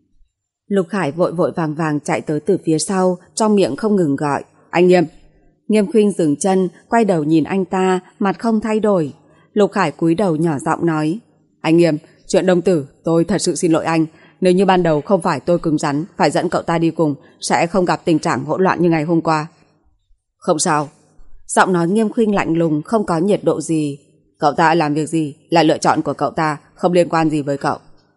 Lục Khải vội vội vàng vàng chạy tới từ phía sau, trong miệng không ngừng gọi. Anh Nghiêm! Nghiêm Khuynh dừng chân, quay đầu nhìn anh ta, mặt không thay đổi. Lục Khải cúi đầu nhỏ giọng nói. Anh Nghiêm, chuyện đồng tử, tôi thật sự xin lỗi anh. Nếu như ban đầu không phải tôi cứng rắn, phải dẫn cậu ta đi cùng, sẽ không gặp tình trạng hỗn loạn như ngày hôm qua. Không sao. Giọng nói Nghiêm Khuynh lạnh lùng, không có nhiệt độ gì. Cậu ta làm việc gì là lựa chọn của cậu ta, không liên quan gì với cậu.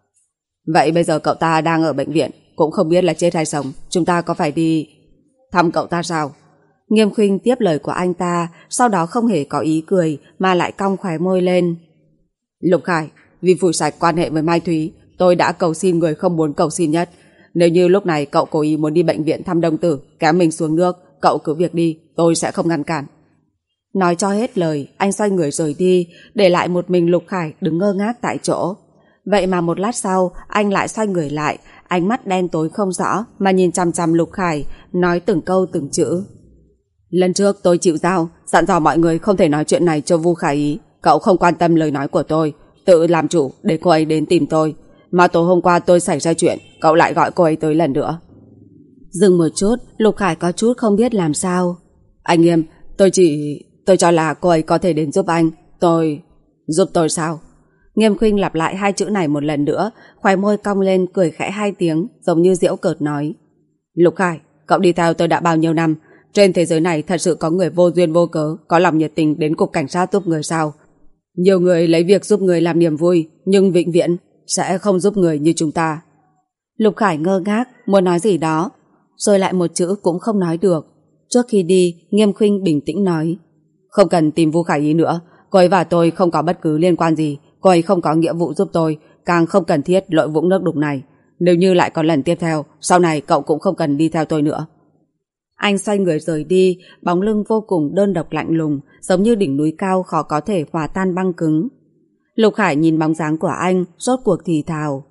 Vậy bây giờ cậu ta đang ở bệnh viện, cũng không biết là chết hay sống, chúng ta có phải đi thăm cậu ta sao? Nghiêm Khuynh tiếp lời của anh ta, sau đó không hề có ý cười mà lại cong khóe môi lên. Lục Khải, vì phủi sạch quan hệ với Mai Thúy, tôi đã cầu xin người không muốn cầu xin nhất. Nếu như lúc này cậu cố ý muốn đi bệnh viện thăm đồng tử, kéo mình xuống nước, cậu cứ việc đi, tôi sẽ không ngăn cản. Nói cho hết lời, anh xoay người rời đi, để lại một mình Lục Khải đứng ngơ ngác tại chỗ. Vậy mà một lát sau, anh lại xoay người lại, ánh mắt đen tối không rõ mà nhìn chằm chằm Lục Khải, nói từng câu từng chữ. Lần trước tôi chịu giao, dặn dò mọi người không thể nói chuyện này cho Vu Khải Ý. Cậu không quan tâm lời nói của tôi, tự làm chủ để cô ấy đến tìm tôi. Mà tối hôm qua tôi xảy ra chuyện, cậu lại gọi cô ấy tới lần nữa. Dừng một chút, Lục Khải có chút không biết làm sao. Anh Nghiêm, tôi chỉ... tôi cho là cô ấy có thể đến giúp anh. Tôi... giúp tôi sao? Nghiêm Khuynh lặp lại hai chữ này một lần nữa, khóe môi cong lên cười khẽ hai tiếng, giống như giễu cợt nói. Lục Khải, cậu đi theo tôi đã bao nhiêu năm? Trên thế giới này thật sự có người vô duyên vô cớ, có lòng nhiệt tình đến cục cảnh sát giúp người sao? Nhiều người lấy việc giúp người làm niềm vui, nhưng vĩnh viễn sẽ không giúp người như chúng ta. Lục Khải ngơ ngác, muốn nói gì đó, rồi lại một chữ cũng không nói được. Trước khi đi, Nghiêm Khuynh bình tĩnh nói. Không cần tìm Vu Khải Ý nữa, cô ấy và tôi không có bất cứ liên quan gì, cô ấy không có nghĩa vụ giúp tôi, càng không cần thiết lội vũng nước đục này. Nếu như lại có lần tiếp theo, sau này cậu cũng không cần đi theo tôi nữa. Anh xoay người rời đi, bóng lưng vô cùng đơn độc lạnh lùng, giống như đỉnh núi cao khó có thể hòa tan băng cứng. Lục Khải nhìn bóng dáng của anh, rốt cuộc thì thào.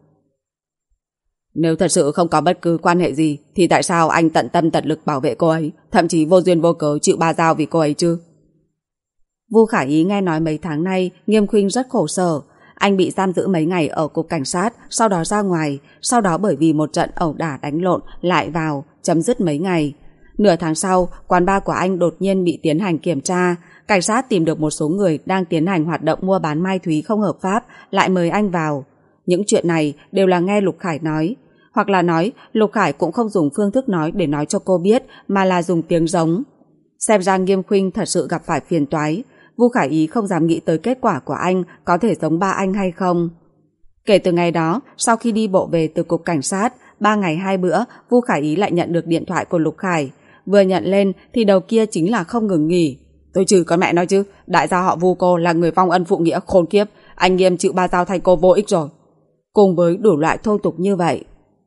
Nếu thật sự không có bất cứ quan hệ gì, thì tại sao anh tận tâm tận lực bảo vệ cô ấy, thậm chí vô duyên vô cớ chịu ba dao vì cô ấy chứ? Vu Khải Ý nghe nói mấy tháng nay Nghiêm Khuynh rất khổ sở. Anh bị giam giữ mấy ngày ở cục cảnh sát, sau đó ra ngoài, sau đó bởi vì một trận ẩu đả đánh lộn lại vào, chấm dứt mấy ngày. Nửa tháng sau, quán bar của anh đột nhiên bị tiến hành kiểm tra. Cảnh sát tìm được một số người đang tiến hành hoạt động mua bán Mai Thúy không hợp pháp, lại mời anh vào. Những chuyện này đều là nghe Lục Khải nói. Hoặc là nói Lục Khải cũng không dùng phương thức nói để nói cho cô biết, mà là dùng tiếng giống. Xem ra Nghiêm Khuynh thật sự gặp phải phiền toái. Vu Khải Ý không dám nghĩ tới kết quả của anh có thể giống ba anh hay không. Kể từ ngày đó, sau khi đi bộ về từ cục cảnh sát, ba ngày hai bữa, Vu Khải Ý lại nhận được điện thoại của Lục Khải. Vừa nhận lên thì đầu kia chính là không ngừng nghỉ. Tôi trừ con mẹ nói chứ, đại gia họ Vu cô là người vong ân phụ nghĩa khốn kiếp, anh Nghiêm chịu ba dao thay cô vô ích rồi. Cùng với đủ loại thô tục như vậy.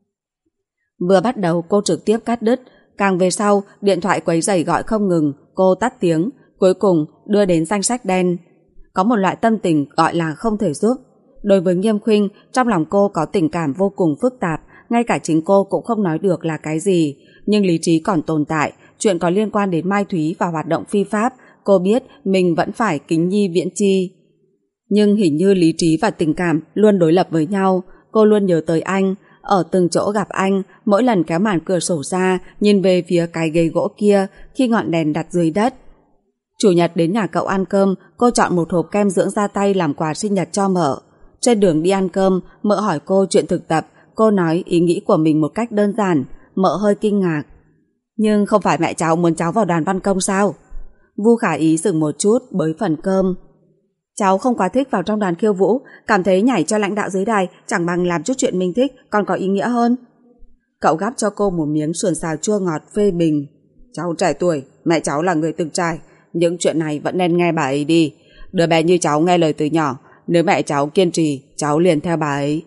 Vừa bắt đầu cô trực tiếp cắt đứt, càng về sau điện thoại quấy rầy gọi không ngừng, cô tắt tiếng, cuối cùng đưa đến danh sách đen. Có một loại tâm tình gọi là không thể giúp. Đối với Nghiêm Khuynh, trong lòng cô có tình cảm vô cùng phức tạp, ngay cả chính cô cũng không nói được là cái gì, nhưng lý trí còn tồn tại. Chuyện có liên quan đến Mai Thúy và hoạt động phi pháp, cô biết mình vẫn phải kính nhi viễn chi. Nhưng hình như lý trí và tình cảm luôn đối lập với nhau. Cô luôn nhớ tới anh, ở từng chỗ gặp anh, mỗi lần kéo màn cửa sổ ra, nhìn về phía cái ghế gỗ kia khi ngọn đèn đặt dưới đất. Chủ nhật đến nhà cậu ăn cơm, cô chọn một hộp kem dưỡng da tay làm quà sinh nhật cho Mợ. Trên đường đi ăn cơm, Mợ hỏi cô chuyện thực tập, cô nói ý nghĩ của mình một cách đơn giản. Mợ hơi kinh ngạc. Nhưng không phải mẹ cháu muốn cháu vào đoàn văn công sao? Vu Khả Ý dừng một chút, bới phần cơm. Cháu không quá thích vào trong đoàn khiêu vũ, cảm thấy nhảy cho lãnh đạo dưới đài chẳng bằng làm chút chuyện mình thích, còn có ý nghĩa hơn. Cậu gắp cho cô một miếng sườn xào chua ngọt phê bình. Cháu trẻ tuổi, mẹ cháu là người từng trải, những chuyện này vẫn nên nghe bà ấy đi. Đứa bé như cháu nghe lời từ nhỏ, nếu mẹ cháu kiên trì, cháu liền theo bà ấy.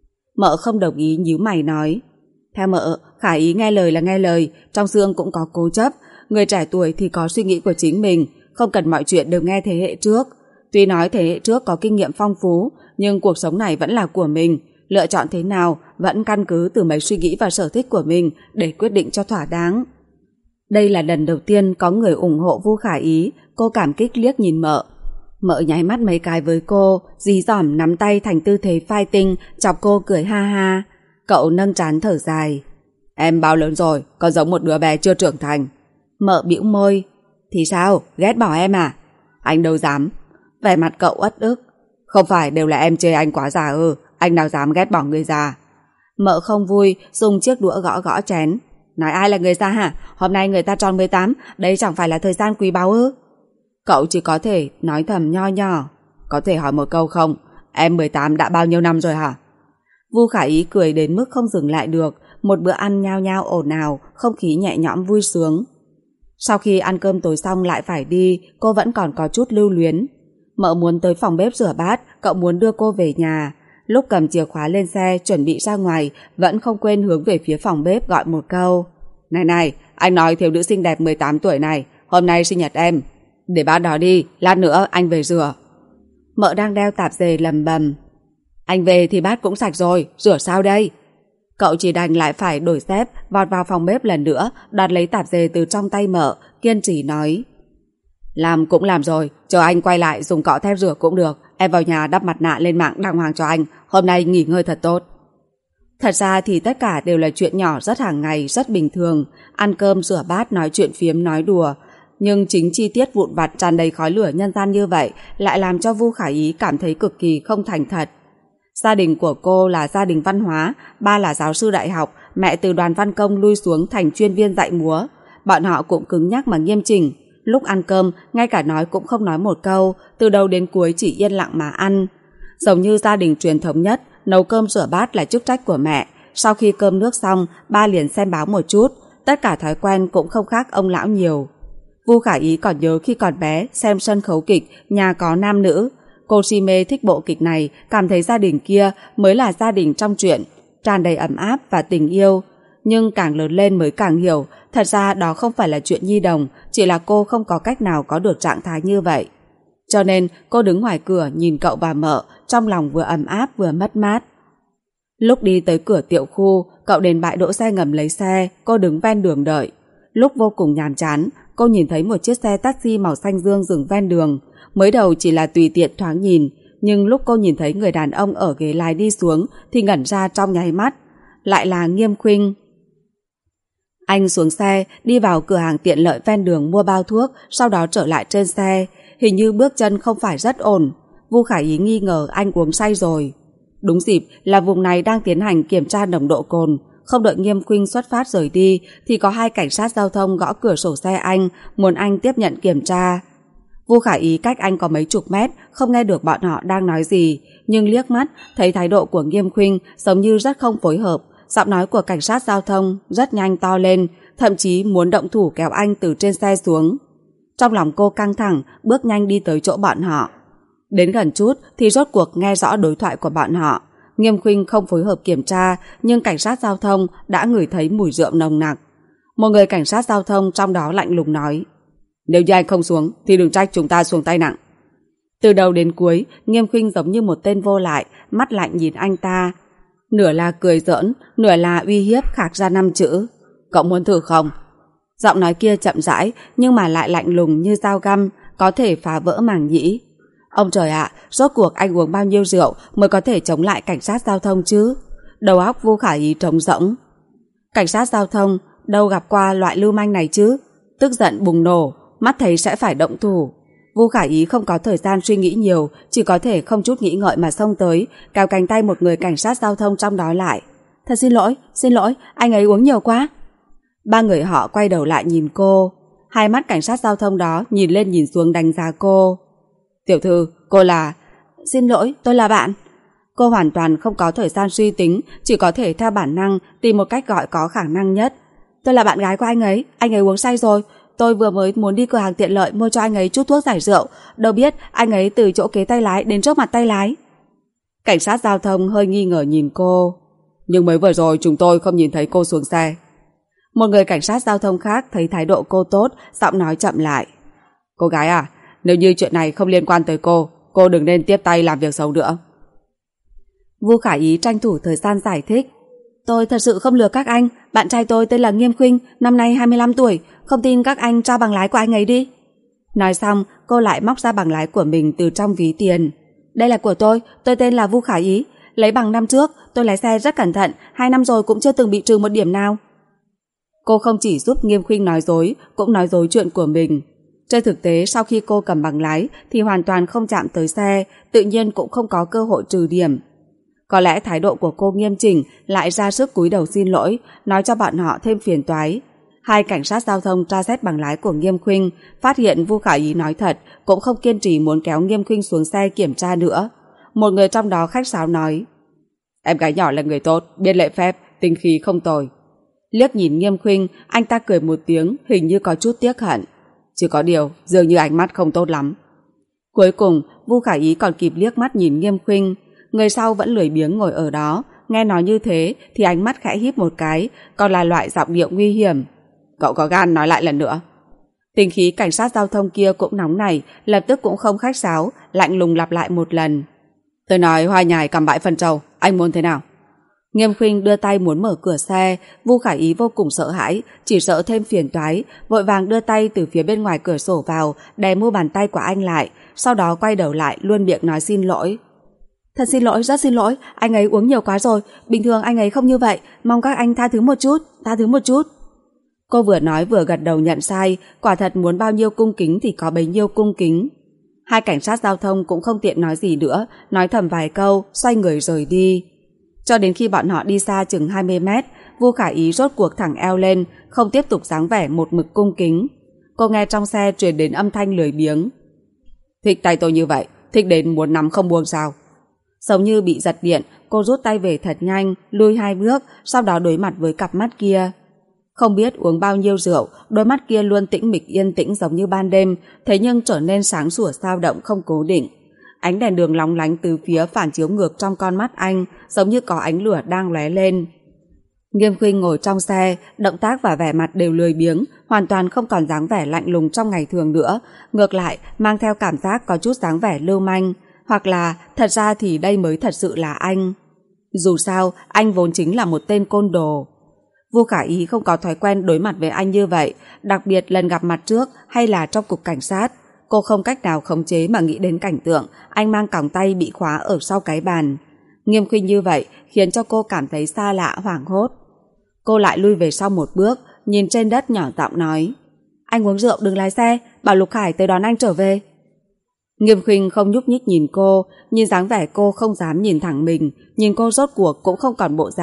Mợ không đồng ý, nhíu mày nói. Theo Mợ, Khả Ý nghe lời là nghe lời, trong xương cũng có cố chấp. Người trẻ tuổi thì có suy nghĩ của chính mình, không cần mọi chuyện đều nghe thế hệ trước. Tuy nói thế hệ trước có kinh nghiệm phong phú, nhưng cuộc sống này vẫn là của mình. Lựa chọn thế nào vẫn căn cứ từ mấy suy nghĩ và sở thích của mình để quyết định cho thỏa đáng. Đây là lần đầu tiên có người ủng hộ Vu Khả Ý, cô cảm kích liếc nhìn Mợ. Mợ nháy mắt mấy cái với cô, dí dỏm nắm tay thành tư thế fighting, chọc cô cười ha ha. Cậu nâng trán thở dài. Em bao lớn rồi, còn giống một đứa bé chưa trưởng thành. Mợ bĩu môi. Thì sao, ghét bỏ em à? Anh đâu dám. Vẻ mặt cậu uất ức. Không phải đều là em chê anh quá già ư, anh nào dám ghét bỏ người già. Mợ không vui, dùng chiếc đũa gõ gõ chén. Nói ai là người già hả? Hôm nay người ta tròn mười tám, đây chẳng phải là thời gian quý báu ư? Cậu chỉ có thể nói thầm nho nhỏ. Có thể hỏi một câu không? Em mười tám đã bao nhiêu năm rồi hả? Vu Khả Ý cười đến mức không dừng lại được. Một bữa ăn nhao nhao ồn ào, không khí nhẹ nhõm vui sướng. Sau khi ăn cơm tối xong lại phải đi, cô vẫn còn có chút lưu luyến. Mợ muốn tới phòng bếp rửa bát, cậu muốn đưa cô về nhà. Lúc cầm chìa khóa lên xe chuẩn bị ra ngoài, vẫn không quên hướng về phía phòng bếp gọi một câu. Này này, anh nói thiếu nữ xinh đẹp mười tám tuổi này, hôm nay sinh nhật em. Để bát đó đi, lát nữa anh về rửa. Mợ đang đeo tạp dề lầm bầm. Anh về thì bát cũng sạch rồi, rửa sao đây? Cậu chỉ đành lại phải đổi dép, vọt vào phòng bếp lần nữa, đoạt lấy tạp dề từ trong tay Mợ, kiên trì nói. Làm cũng làm rồi, chờ anh quay lại dùng cọ thép rửa cũng được. Em vào nhà đắp mặt nạ lên mạng đàng hoàng cho anh, hôm nay nghỉ ngơi thật tốt. Thật ra thì tất cả đều là chuyện nhỏ rất hàng ngày, rất bình thường. Ăn cơm, rửa bát, nói chuyện phiếm, nói đùa. Nhưng chính chi tiết vụn vặt tràn đầy khói lửa nhân gian như vậy lại làm cho Vu Khả Ý cảm thấy cực kỳ không thành thật. Gia đình của cô là gia đình văn hóa, ba là giáo sư đại học, mẹ từ đoàn văn công lui xuống thành chuyên viên dạy múa. Bọn họ cũng cứng nhắc mà nghiêm chỉnh. Lúc ăn cơm, ngay cả nói cũng không nói một câu, từ đầu đến cuối chỉ yên lặng mà ăn. Giống như gia đình truyền thống nhất, nấu cơm rửa bát là chức trách của mẹ. Sau khi cơm nước xong, ba liền xem báo một chút. Tất cả thói quen cũng không khác ông lão nhiều. Vu Khả Ý còn nhớ khi còn bé xem sân khấu kịch Nhà có nam nữ. Cô si mê thích bộ kịch này, cảm thấy gia đình kia mới là gia đình trong truyện, tràn đầy ấm áp và tình yêu. Nhưng càng lớn lên mới càng hiểu, thật ra đó không phải là chuyện nhi đồng, chỉ là cô không có cách nào có được trạng thái như vậy. Cho nên cô đứng ngoài cửa nhìn cậu và Mợ, trong lòng vừa ấm áp vừa mất mát. Lúc đi tới cửa tiệu khu, cậu đến bãi đỗ xe ngầm lấy xe, cô đứng ven đường đợi. Lúc vô cùng nhàm chán, cô nhìn thấy một chiếc xe taxi màu xanh dương dừng ven đường. Mới đầu chỉ là tùy tiện thoáng nhìn, nhưng lúc cô nhìn thấy người đàn ông ở ghế lái đi xuống thì ngẩn ra trong nháy mắt. Lại là Nghiêm Khuynh. Anh xuống xe, đi vào cửa hàng tiện lợi ven đường mua bao thuốc, sau đó trở lại trên xe. Hình như bước chân không phải rất ổn. Vu Khả Ý nghi ngờ anh uống say rồi. Đúng dịp là vùng này đang tiến hành kiểm tra nồng độ cồn. Không đợi Nghiêm Khuynh xuất phát rời đi thì có hai cảnh sát giao thông gõ cửa sổ xe anh, muốn anh tiếp nhận kiểm tra. Vu Khả Ý cách anh có mấy chục mét, không nghe được bọn họ đang nói gì, nhưng liếc mắt thấy thái độ của Nghiêm Khuynh giống như rất không phối hợp. Giọng nói của cảnh sát giao thông rất nhanh to lên, thậm chí muốn động thủ kéo anh từ trên xe xuống. Trong lòng cô căng thẳng, bước nhanh đi tới chỗ bọn họ. Đến gần chút thì rốt cuộc nghe rõ đối thoại của bọn họ. Nghiêm Khuynh không phối hợp kiểm tra, nhưng cảnh sát giao thông đã ngửi thấy mùi rượu nồng nặc. Một người cảnh sát giao thông trong đó lạnh lùng nói: "Nếu như anh không xuống thì đừng trách chúng ta xuống tay nặng." Từ đầu đến cuối, Nghiêm Khuynh giống như một tên vô lại, mắt lạnh nhìn anh ta. Nửa là cười giỡn, nửa là uy hiếp khạc ra năm chữ: "Cậu muốn thử không?" Giọng nói kia chậm rãi nhưng mà lại lạnh lùng như dao găm, có thể phá vỡ màng nhĩ. Ông trời ạ, à, rốt cuộc anh uống bao nhiêu rượu mới có thể chống lại cảnh sát giao thông chứ? Đầu óc Vu Khả Ý trống rỗng. Cảnh sát giao thông đâu gặp qua loại lưu manh này chứ? Tức giận bùng nổ, mắt thấy sẽ phải động thủ. Vu Khả Ý không có thời gian suy nghĩ nhiều, chỉ có thể không chút nghĩ ngợi mà xông tới, kéo cánh tay một người cảnh sát giao thông trong đó lại. "Thật xin lỗi, xin lỗi, anh ấy uống nhiều quá." Ba người họ quay đầu lại nhìn cô. Hai mắt cảnh sát giao thông đó nhìn lên nhìn xuống đánh giá cô. "Tiểu thư, cô là..." "Xin lỗi, tôi là bạn." Cô hoàn toàn không có thời gian suy tính, chỉ có thể theo bản năng tìm một cách gọi có khả năng nhất. "Tôi là bạn gái của anh ấy, anh ấy uống say rồi. Tôi vừa mới muốn đi cửa hàng tiện lợi mua cho anh ấy chút thuốc giải rượu, đâu biết anh ấy từ chỗ kế tay lái đến trước mặt tay lái." Cảnh sát giao thông hơi nghi ngờ nhìn cô. "Nhưng mới vừa rồi chúng tôi không nhìn thấy cô xuống xe." Một người cảnh sát giao thông khác thấy thái độ cô tốt, giọng nói chậm lại: "Cô gái à, nếu như chuyện này không liên quan tới cô, cô đừng nên tiếp tay làm việc xấu nữa." Vu Khả Ý tranh thủ thời gian giải thích: "Tôi thật sự không lừa các anh, bạn trai tôi tên là Nghiêm Khuynh, năm nay hai mươi lăm tuổi, không tin các anh tra bằng lái của anh ấy đi." Nói xong, cô lại móc ra bằng lái của mình từ trong ví tiền. "Đây là của tôi, tôi tên là Vu Khả Ý, lấy bằng năm trước, tôi lái xe rất cẩn thận, hai năm rồi cũng chưa từng bị trừ một điểm nào." Cô không chỉ giúp Nghiêm Khuynh nói dối, cũng nói dối chuyện của mình. Trên thực tế, sau khi cô cầm bằng lái thì hoàn toàn không chạm tới xe, tự nhiên cũng không có cơ hội trừ điểm. Có lẽ thái độ của cô nghiêm chỉnh, lại ra sức cúi đầu xin lỗi, nói cho bọn họ thêm phiền toái. Hai cảnh sát giao thông tra xét bằng lái của Nghiêm Khuynh, phát hiện Vu Khả Ý nói thật, cũng không kiên trì muốn kéo Nghiêm Khuynh xuống xe kiểm tra nữa. Một người trong đó khách sáo nói: "Em gái nhỏ là người tốt, biết lễ phép, tính khí không tồi." Liếc nhìn Nghiêm Khuynh, anh ta cười một tiếng, hình như có chút tiếc hận. Chỉ có điều, dường như ánh mắt không tốt lắm. Cuối cùng, Vu Khả Ý còn kịp liếc mắt nhìn Nghiêm Khuynh. Người sau vẫn lười biếng ngồi ở đó, nghe nói như thế thì ánh mắt khẽ híp một cái, còn là loại giọng điệu nguy hiểm. "Cậu có gan nói lại lần nữa." Tính khí cảnh sát giao thông kia cũng nóng nảy, lập tức cũng không khách sáo, lạnh lùng lặp lại một lần: "Tôi nói hoa nhài cầm bãi phân trâu, anh muốn thế nào?" Nghiêm Khuynh đưa tay muốn mở cửa xe, Vu Khả Ý vô cùng sợ hãi, chỉ sợ thêm phiền toái, vội vàng đưa tay từ phía bên ngoài cửa sổ vào, đè mu bàn tay của anh lại, sau đó quay đầu lại luôn miệng nói xin lỗi. "Thật xin lỗi, rất xin lỗi, anh ấy uống nhiều quá rồi, bình thường anh ấy không như vậy, mong các anh tha thứ một chút, tha thứ một chút." Cô vừa nói vừa gật đầu nhận sai, quả thật muốn bao nhiêu cung kính thì có bấy nhiêu cung kính. Hai cảnh sát giao thông cũng không tiện nói gì nữa, nói thầm vài câu, xoay người rời đi. Cho đến khi bọn họ đi xa chừng hai mươi mét, Vu Khả Ý rốt cuộc thẳng eo lên, không tiếp tục dáng vẻ một mực cung kính. Cô nghe trong xe truyền đến âm thanh lười biếng: "Thích tay tôi như vậy, thích đến muốn nắm không buông sao?" Giống như bị giật điện, cô rút tay về thật nhanh, lùi hai bước, sau đó đối mặt với cặp mắt kia. Không biết uống bao nhiêu rượu, đôi mắt kia luôn tĩnh mịch yên tĩnh giống như ban đêm, thế nhưng trở nên sáng sủa dao động không cố định. Ánh đèn đường lóng lánh từ phía phản chiếu ngược trong con mắt anh, giống như có ánh lửa đang lóe lên. Nghiêm Khuynh ngồi trong xe, động tác và vẻ mặt đều lười biếng, hoàn toàn không còn dáng vẻ lạnh lùng trong ngày thường nữa, ngược lại mang theo cảm giác có chút dáng vẻ lưu manh, hoặc là thật ra thì đây mới thật sự là anh. Dù sao, anh vốn chính là một tên côn đồ. Vu Khả Ý không có thói quen đối mặt với anh như vậy, đặc biệt lần gặp mặt trước hay là trong cục cảnh sát. Cô không cách nào khống chế mà nghĩ đến cảnh tượng anh mang còng tay bị khóa ở sau cái bàn. Nghiêm Khuynh như vậy khiến cho cô cảm thấy xa lạ hoảng hốt. Cô lại lui về sau một bước, nhìn trên đất nhỏ giọng nói: "Anh uống rượu đừng lái xe, bảo Lục Khải tới đón anh trở về." Nghiêm Khuynh không nhúc nhích nhìn cô, nhìn dáng vẻ cô không dám nhìn thẳng mình, nhìn cô rốt cuộc cũng không còn bộ dáng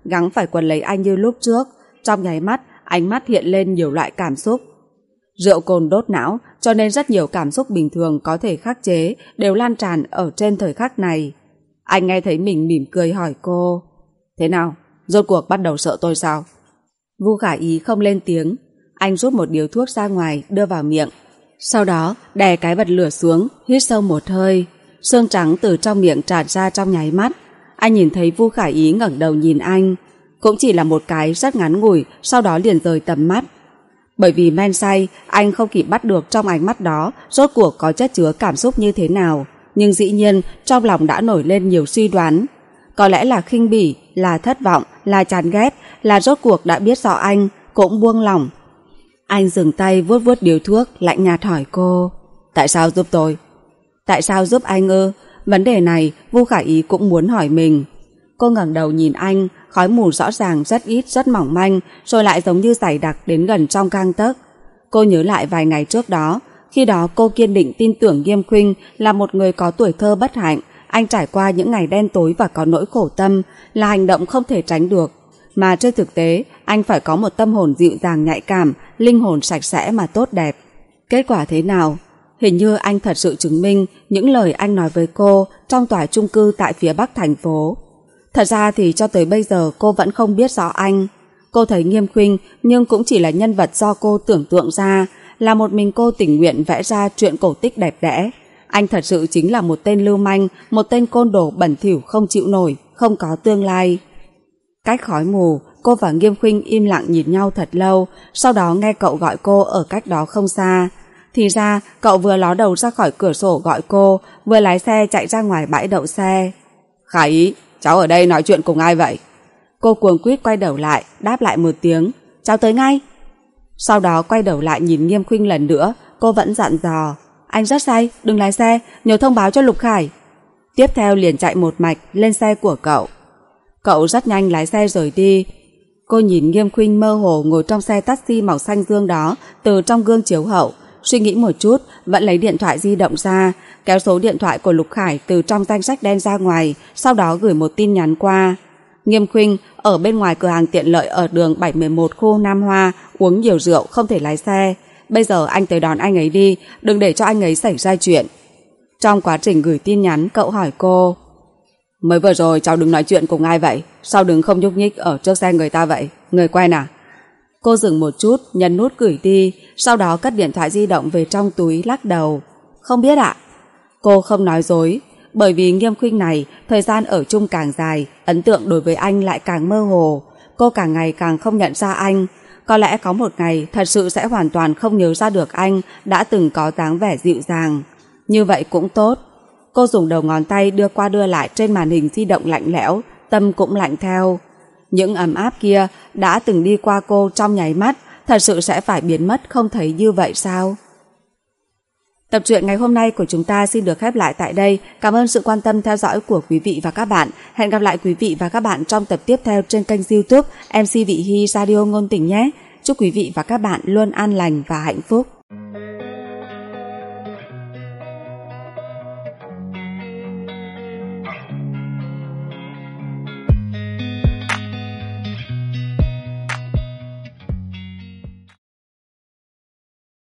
gắng phải quấn lấy anh như lúc trước. Trong nháy mắt, ánh mắt hiện lên nhiều loại cảm xúc. Rượu cồn đốt não, cho nên rất nhiều cảm xúc bình thường có thể khắc chế đều lan tràn ở trên thời khắc này. Anh nghe thấy mình mỉm cười hỏi cô: Thế nào? Rốt cuộc bắt đầu sợ tôi sao? Vu Khả Ý không lên tiếng. Anh rút một điếu thuốc ra ngoài đưa vào miệng. Sau đó đè cái bật lửa xuống, hít sâu một hơi. Xương trắng từ trong miệng tràn ra trong nháy mắt. Anh nhìn thấy Vu Khả Ý ngẩng đầu nhìn anh. Cũng chỉ là một cái rất ngắn ngủi, sau đó liền rời tầm mắt. Bởi vì men say, anh không kịp bắt được trong ánh mắt đó rốt cuộc có chất chứa cảm xúc như thế nào. Nhưng dĩ nhiên trong lòng đã nổi lên nhiều suy đoán. Có lẽ là khinh bỉ, là thất vọng, là chán ghét, là rốt cuộc đã biết rõ anh, cũng buông lỏng. Anh dừng tay vuốt vuốt điếu thuốc, lạnh nhạt hỏi cô: Tại sao giúp tôi? Tại sao giúp anh ư? Vấn đề này Vu Khả Ý cũng muốn hỏi mình. Cô ngẩng đầu nhìn anh, khói mù rõ ràng rất ít, rất mỏng manh, rồi lại giống như dày đặc đến gần trong gang tấc. Cô nhớ lại vài ngày trước đó, khi đó cô kiên định tin tưởng Nghiêm Khuynh là một người có tuổi thơ bất hạnh. Anh trải qua những ngày đen tối và có nỗi khổ tâm là hành động không thể tránh được. Mà trên thực tế, anh phải có một tâm hồn dịu dàng nhạy cảm, linh hồn sạch sẽ mà tốt đẹp. Kết quả thế nào? Hình như anh thật sự chứng minh những lời anh nói với cô trong tòa chung cư tại phía bắc thành phố. Thật ra thì cho tới bây giờ cô vẫn không biết rõ anh. Cô thấy Nghiêm Khuynh nhưng cũng chỉ là nhân vật do cô tưởng tượng ra, là một mình cô tình nguyện vẽ ra chuyện cổ tích đẹp đẽ. Anh thật sự chính là một tên lưu manh, một tên côn đồ bẩn thỉu không chịu nổi, không có tương lai. Cách khói mù, cô và Nghiêm Khuynh im lặng nhìn nhau thật lâu, sau đó nghe cậu gọi cô ở cách đó không xa. Thì ra cậu vừa ló đầu ra khỏi cửa sổ gọi cô, vừa lái xe chạy ra ngoài bãi đậu xe. Khả Ý, cháu ở đây nói chuyện cùng ai vậy? Cô cuống quýt quay đầu lại, đáp lại một tiếng: Cháu tới ngay. Sau đó quay đầu lại nhìn Nghiêm Khuynh lần nữa, cô vẫn dặn dò: Anh rất say, đừng lái xe, nhớ thông báo cho Lục Khải. Tiếp theo liền chạy một mạch lên xe của cậu. Cậu rất nhanh lái xe rời đi. Cô nhìn Nghiêm Khuynh mơ hồ ngồi trong xe taxi màu xanh dương đó từ trong gương chiếu hậu, suy nghĩ một chút, vẫn lấy điện thoại di động ra, kéo số điện thoại của Lục Khải từ trong danh sách đen ra ngoài, sau đó gửi một tin nhắn qua. Nghiêm Khuynh ở bên ngoài cửa hàng tiện lợi ở đường bảy một một khu Nam Hoa, uống nhiều rượu không thể lái xe. Bây giờ anh tới đón anh ấy đi, đừng để cho anh ấy xảy ra chuyện. Trong quá trình gửi tin nhắn, cậu hỏi cô: Mới vừa rồi cháu đứng nói chuyện cùng ai vậy? Sao đứng không nhúc nhích ở trước xe người ta vậy? Người quen à? Cô dừng một chút, nhấn nút gửi đi, sau đó cất điện thoại di động về trong túi, lắc đầu: Không biết ạ. Cô không nói dối, bởi vì Nghiêm Khuynh này, thời gian ở chung càng dài, ấn tượng đối với anh lại càng mơ hồ. Cô càng ngày càng không nhận ra anh. Có lẽ có một ngày thật sự sẽ hoàn toàn không nhớ ra được anh đã từng có dáng vẻ dịu dàng. Như vậy cũng tốt. Cô dùng đầu ngón tay đưa qua đưa lại trên màn hình di động lạnh lẽo, tâm cũng lạnh theo. Những ấm áp kia đã từng đi qua cô trong nháy mắt, thật sự sẽ phải biến mất không thấy như vậy sao? Tập truyện ngày hôm nay của chúng ta xin được khép lại tại đây. Cảm ơn sự quan tâm theo dõi của quý vị và các bạn. Hẹn gặp lại quý vị và các bạn trong tập tiếp theo trên kênh YouTube em xê Vị Hy Radio Ngôn Tình nhé. Chúc quý vị và các bạn luôn an lành và hạnh phúc.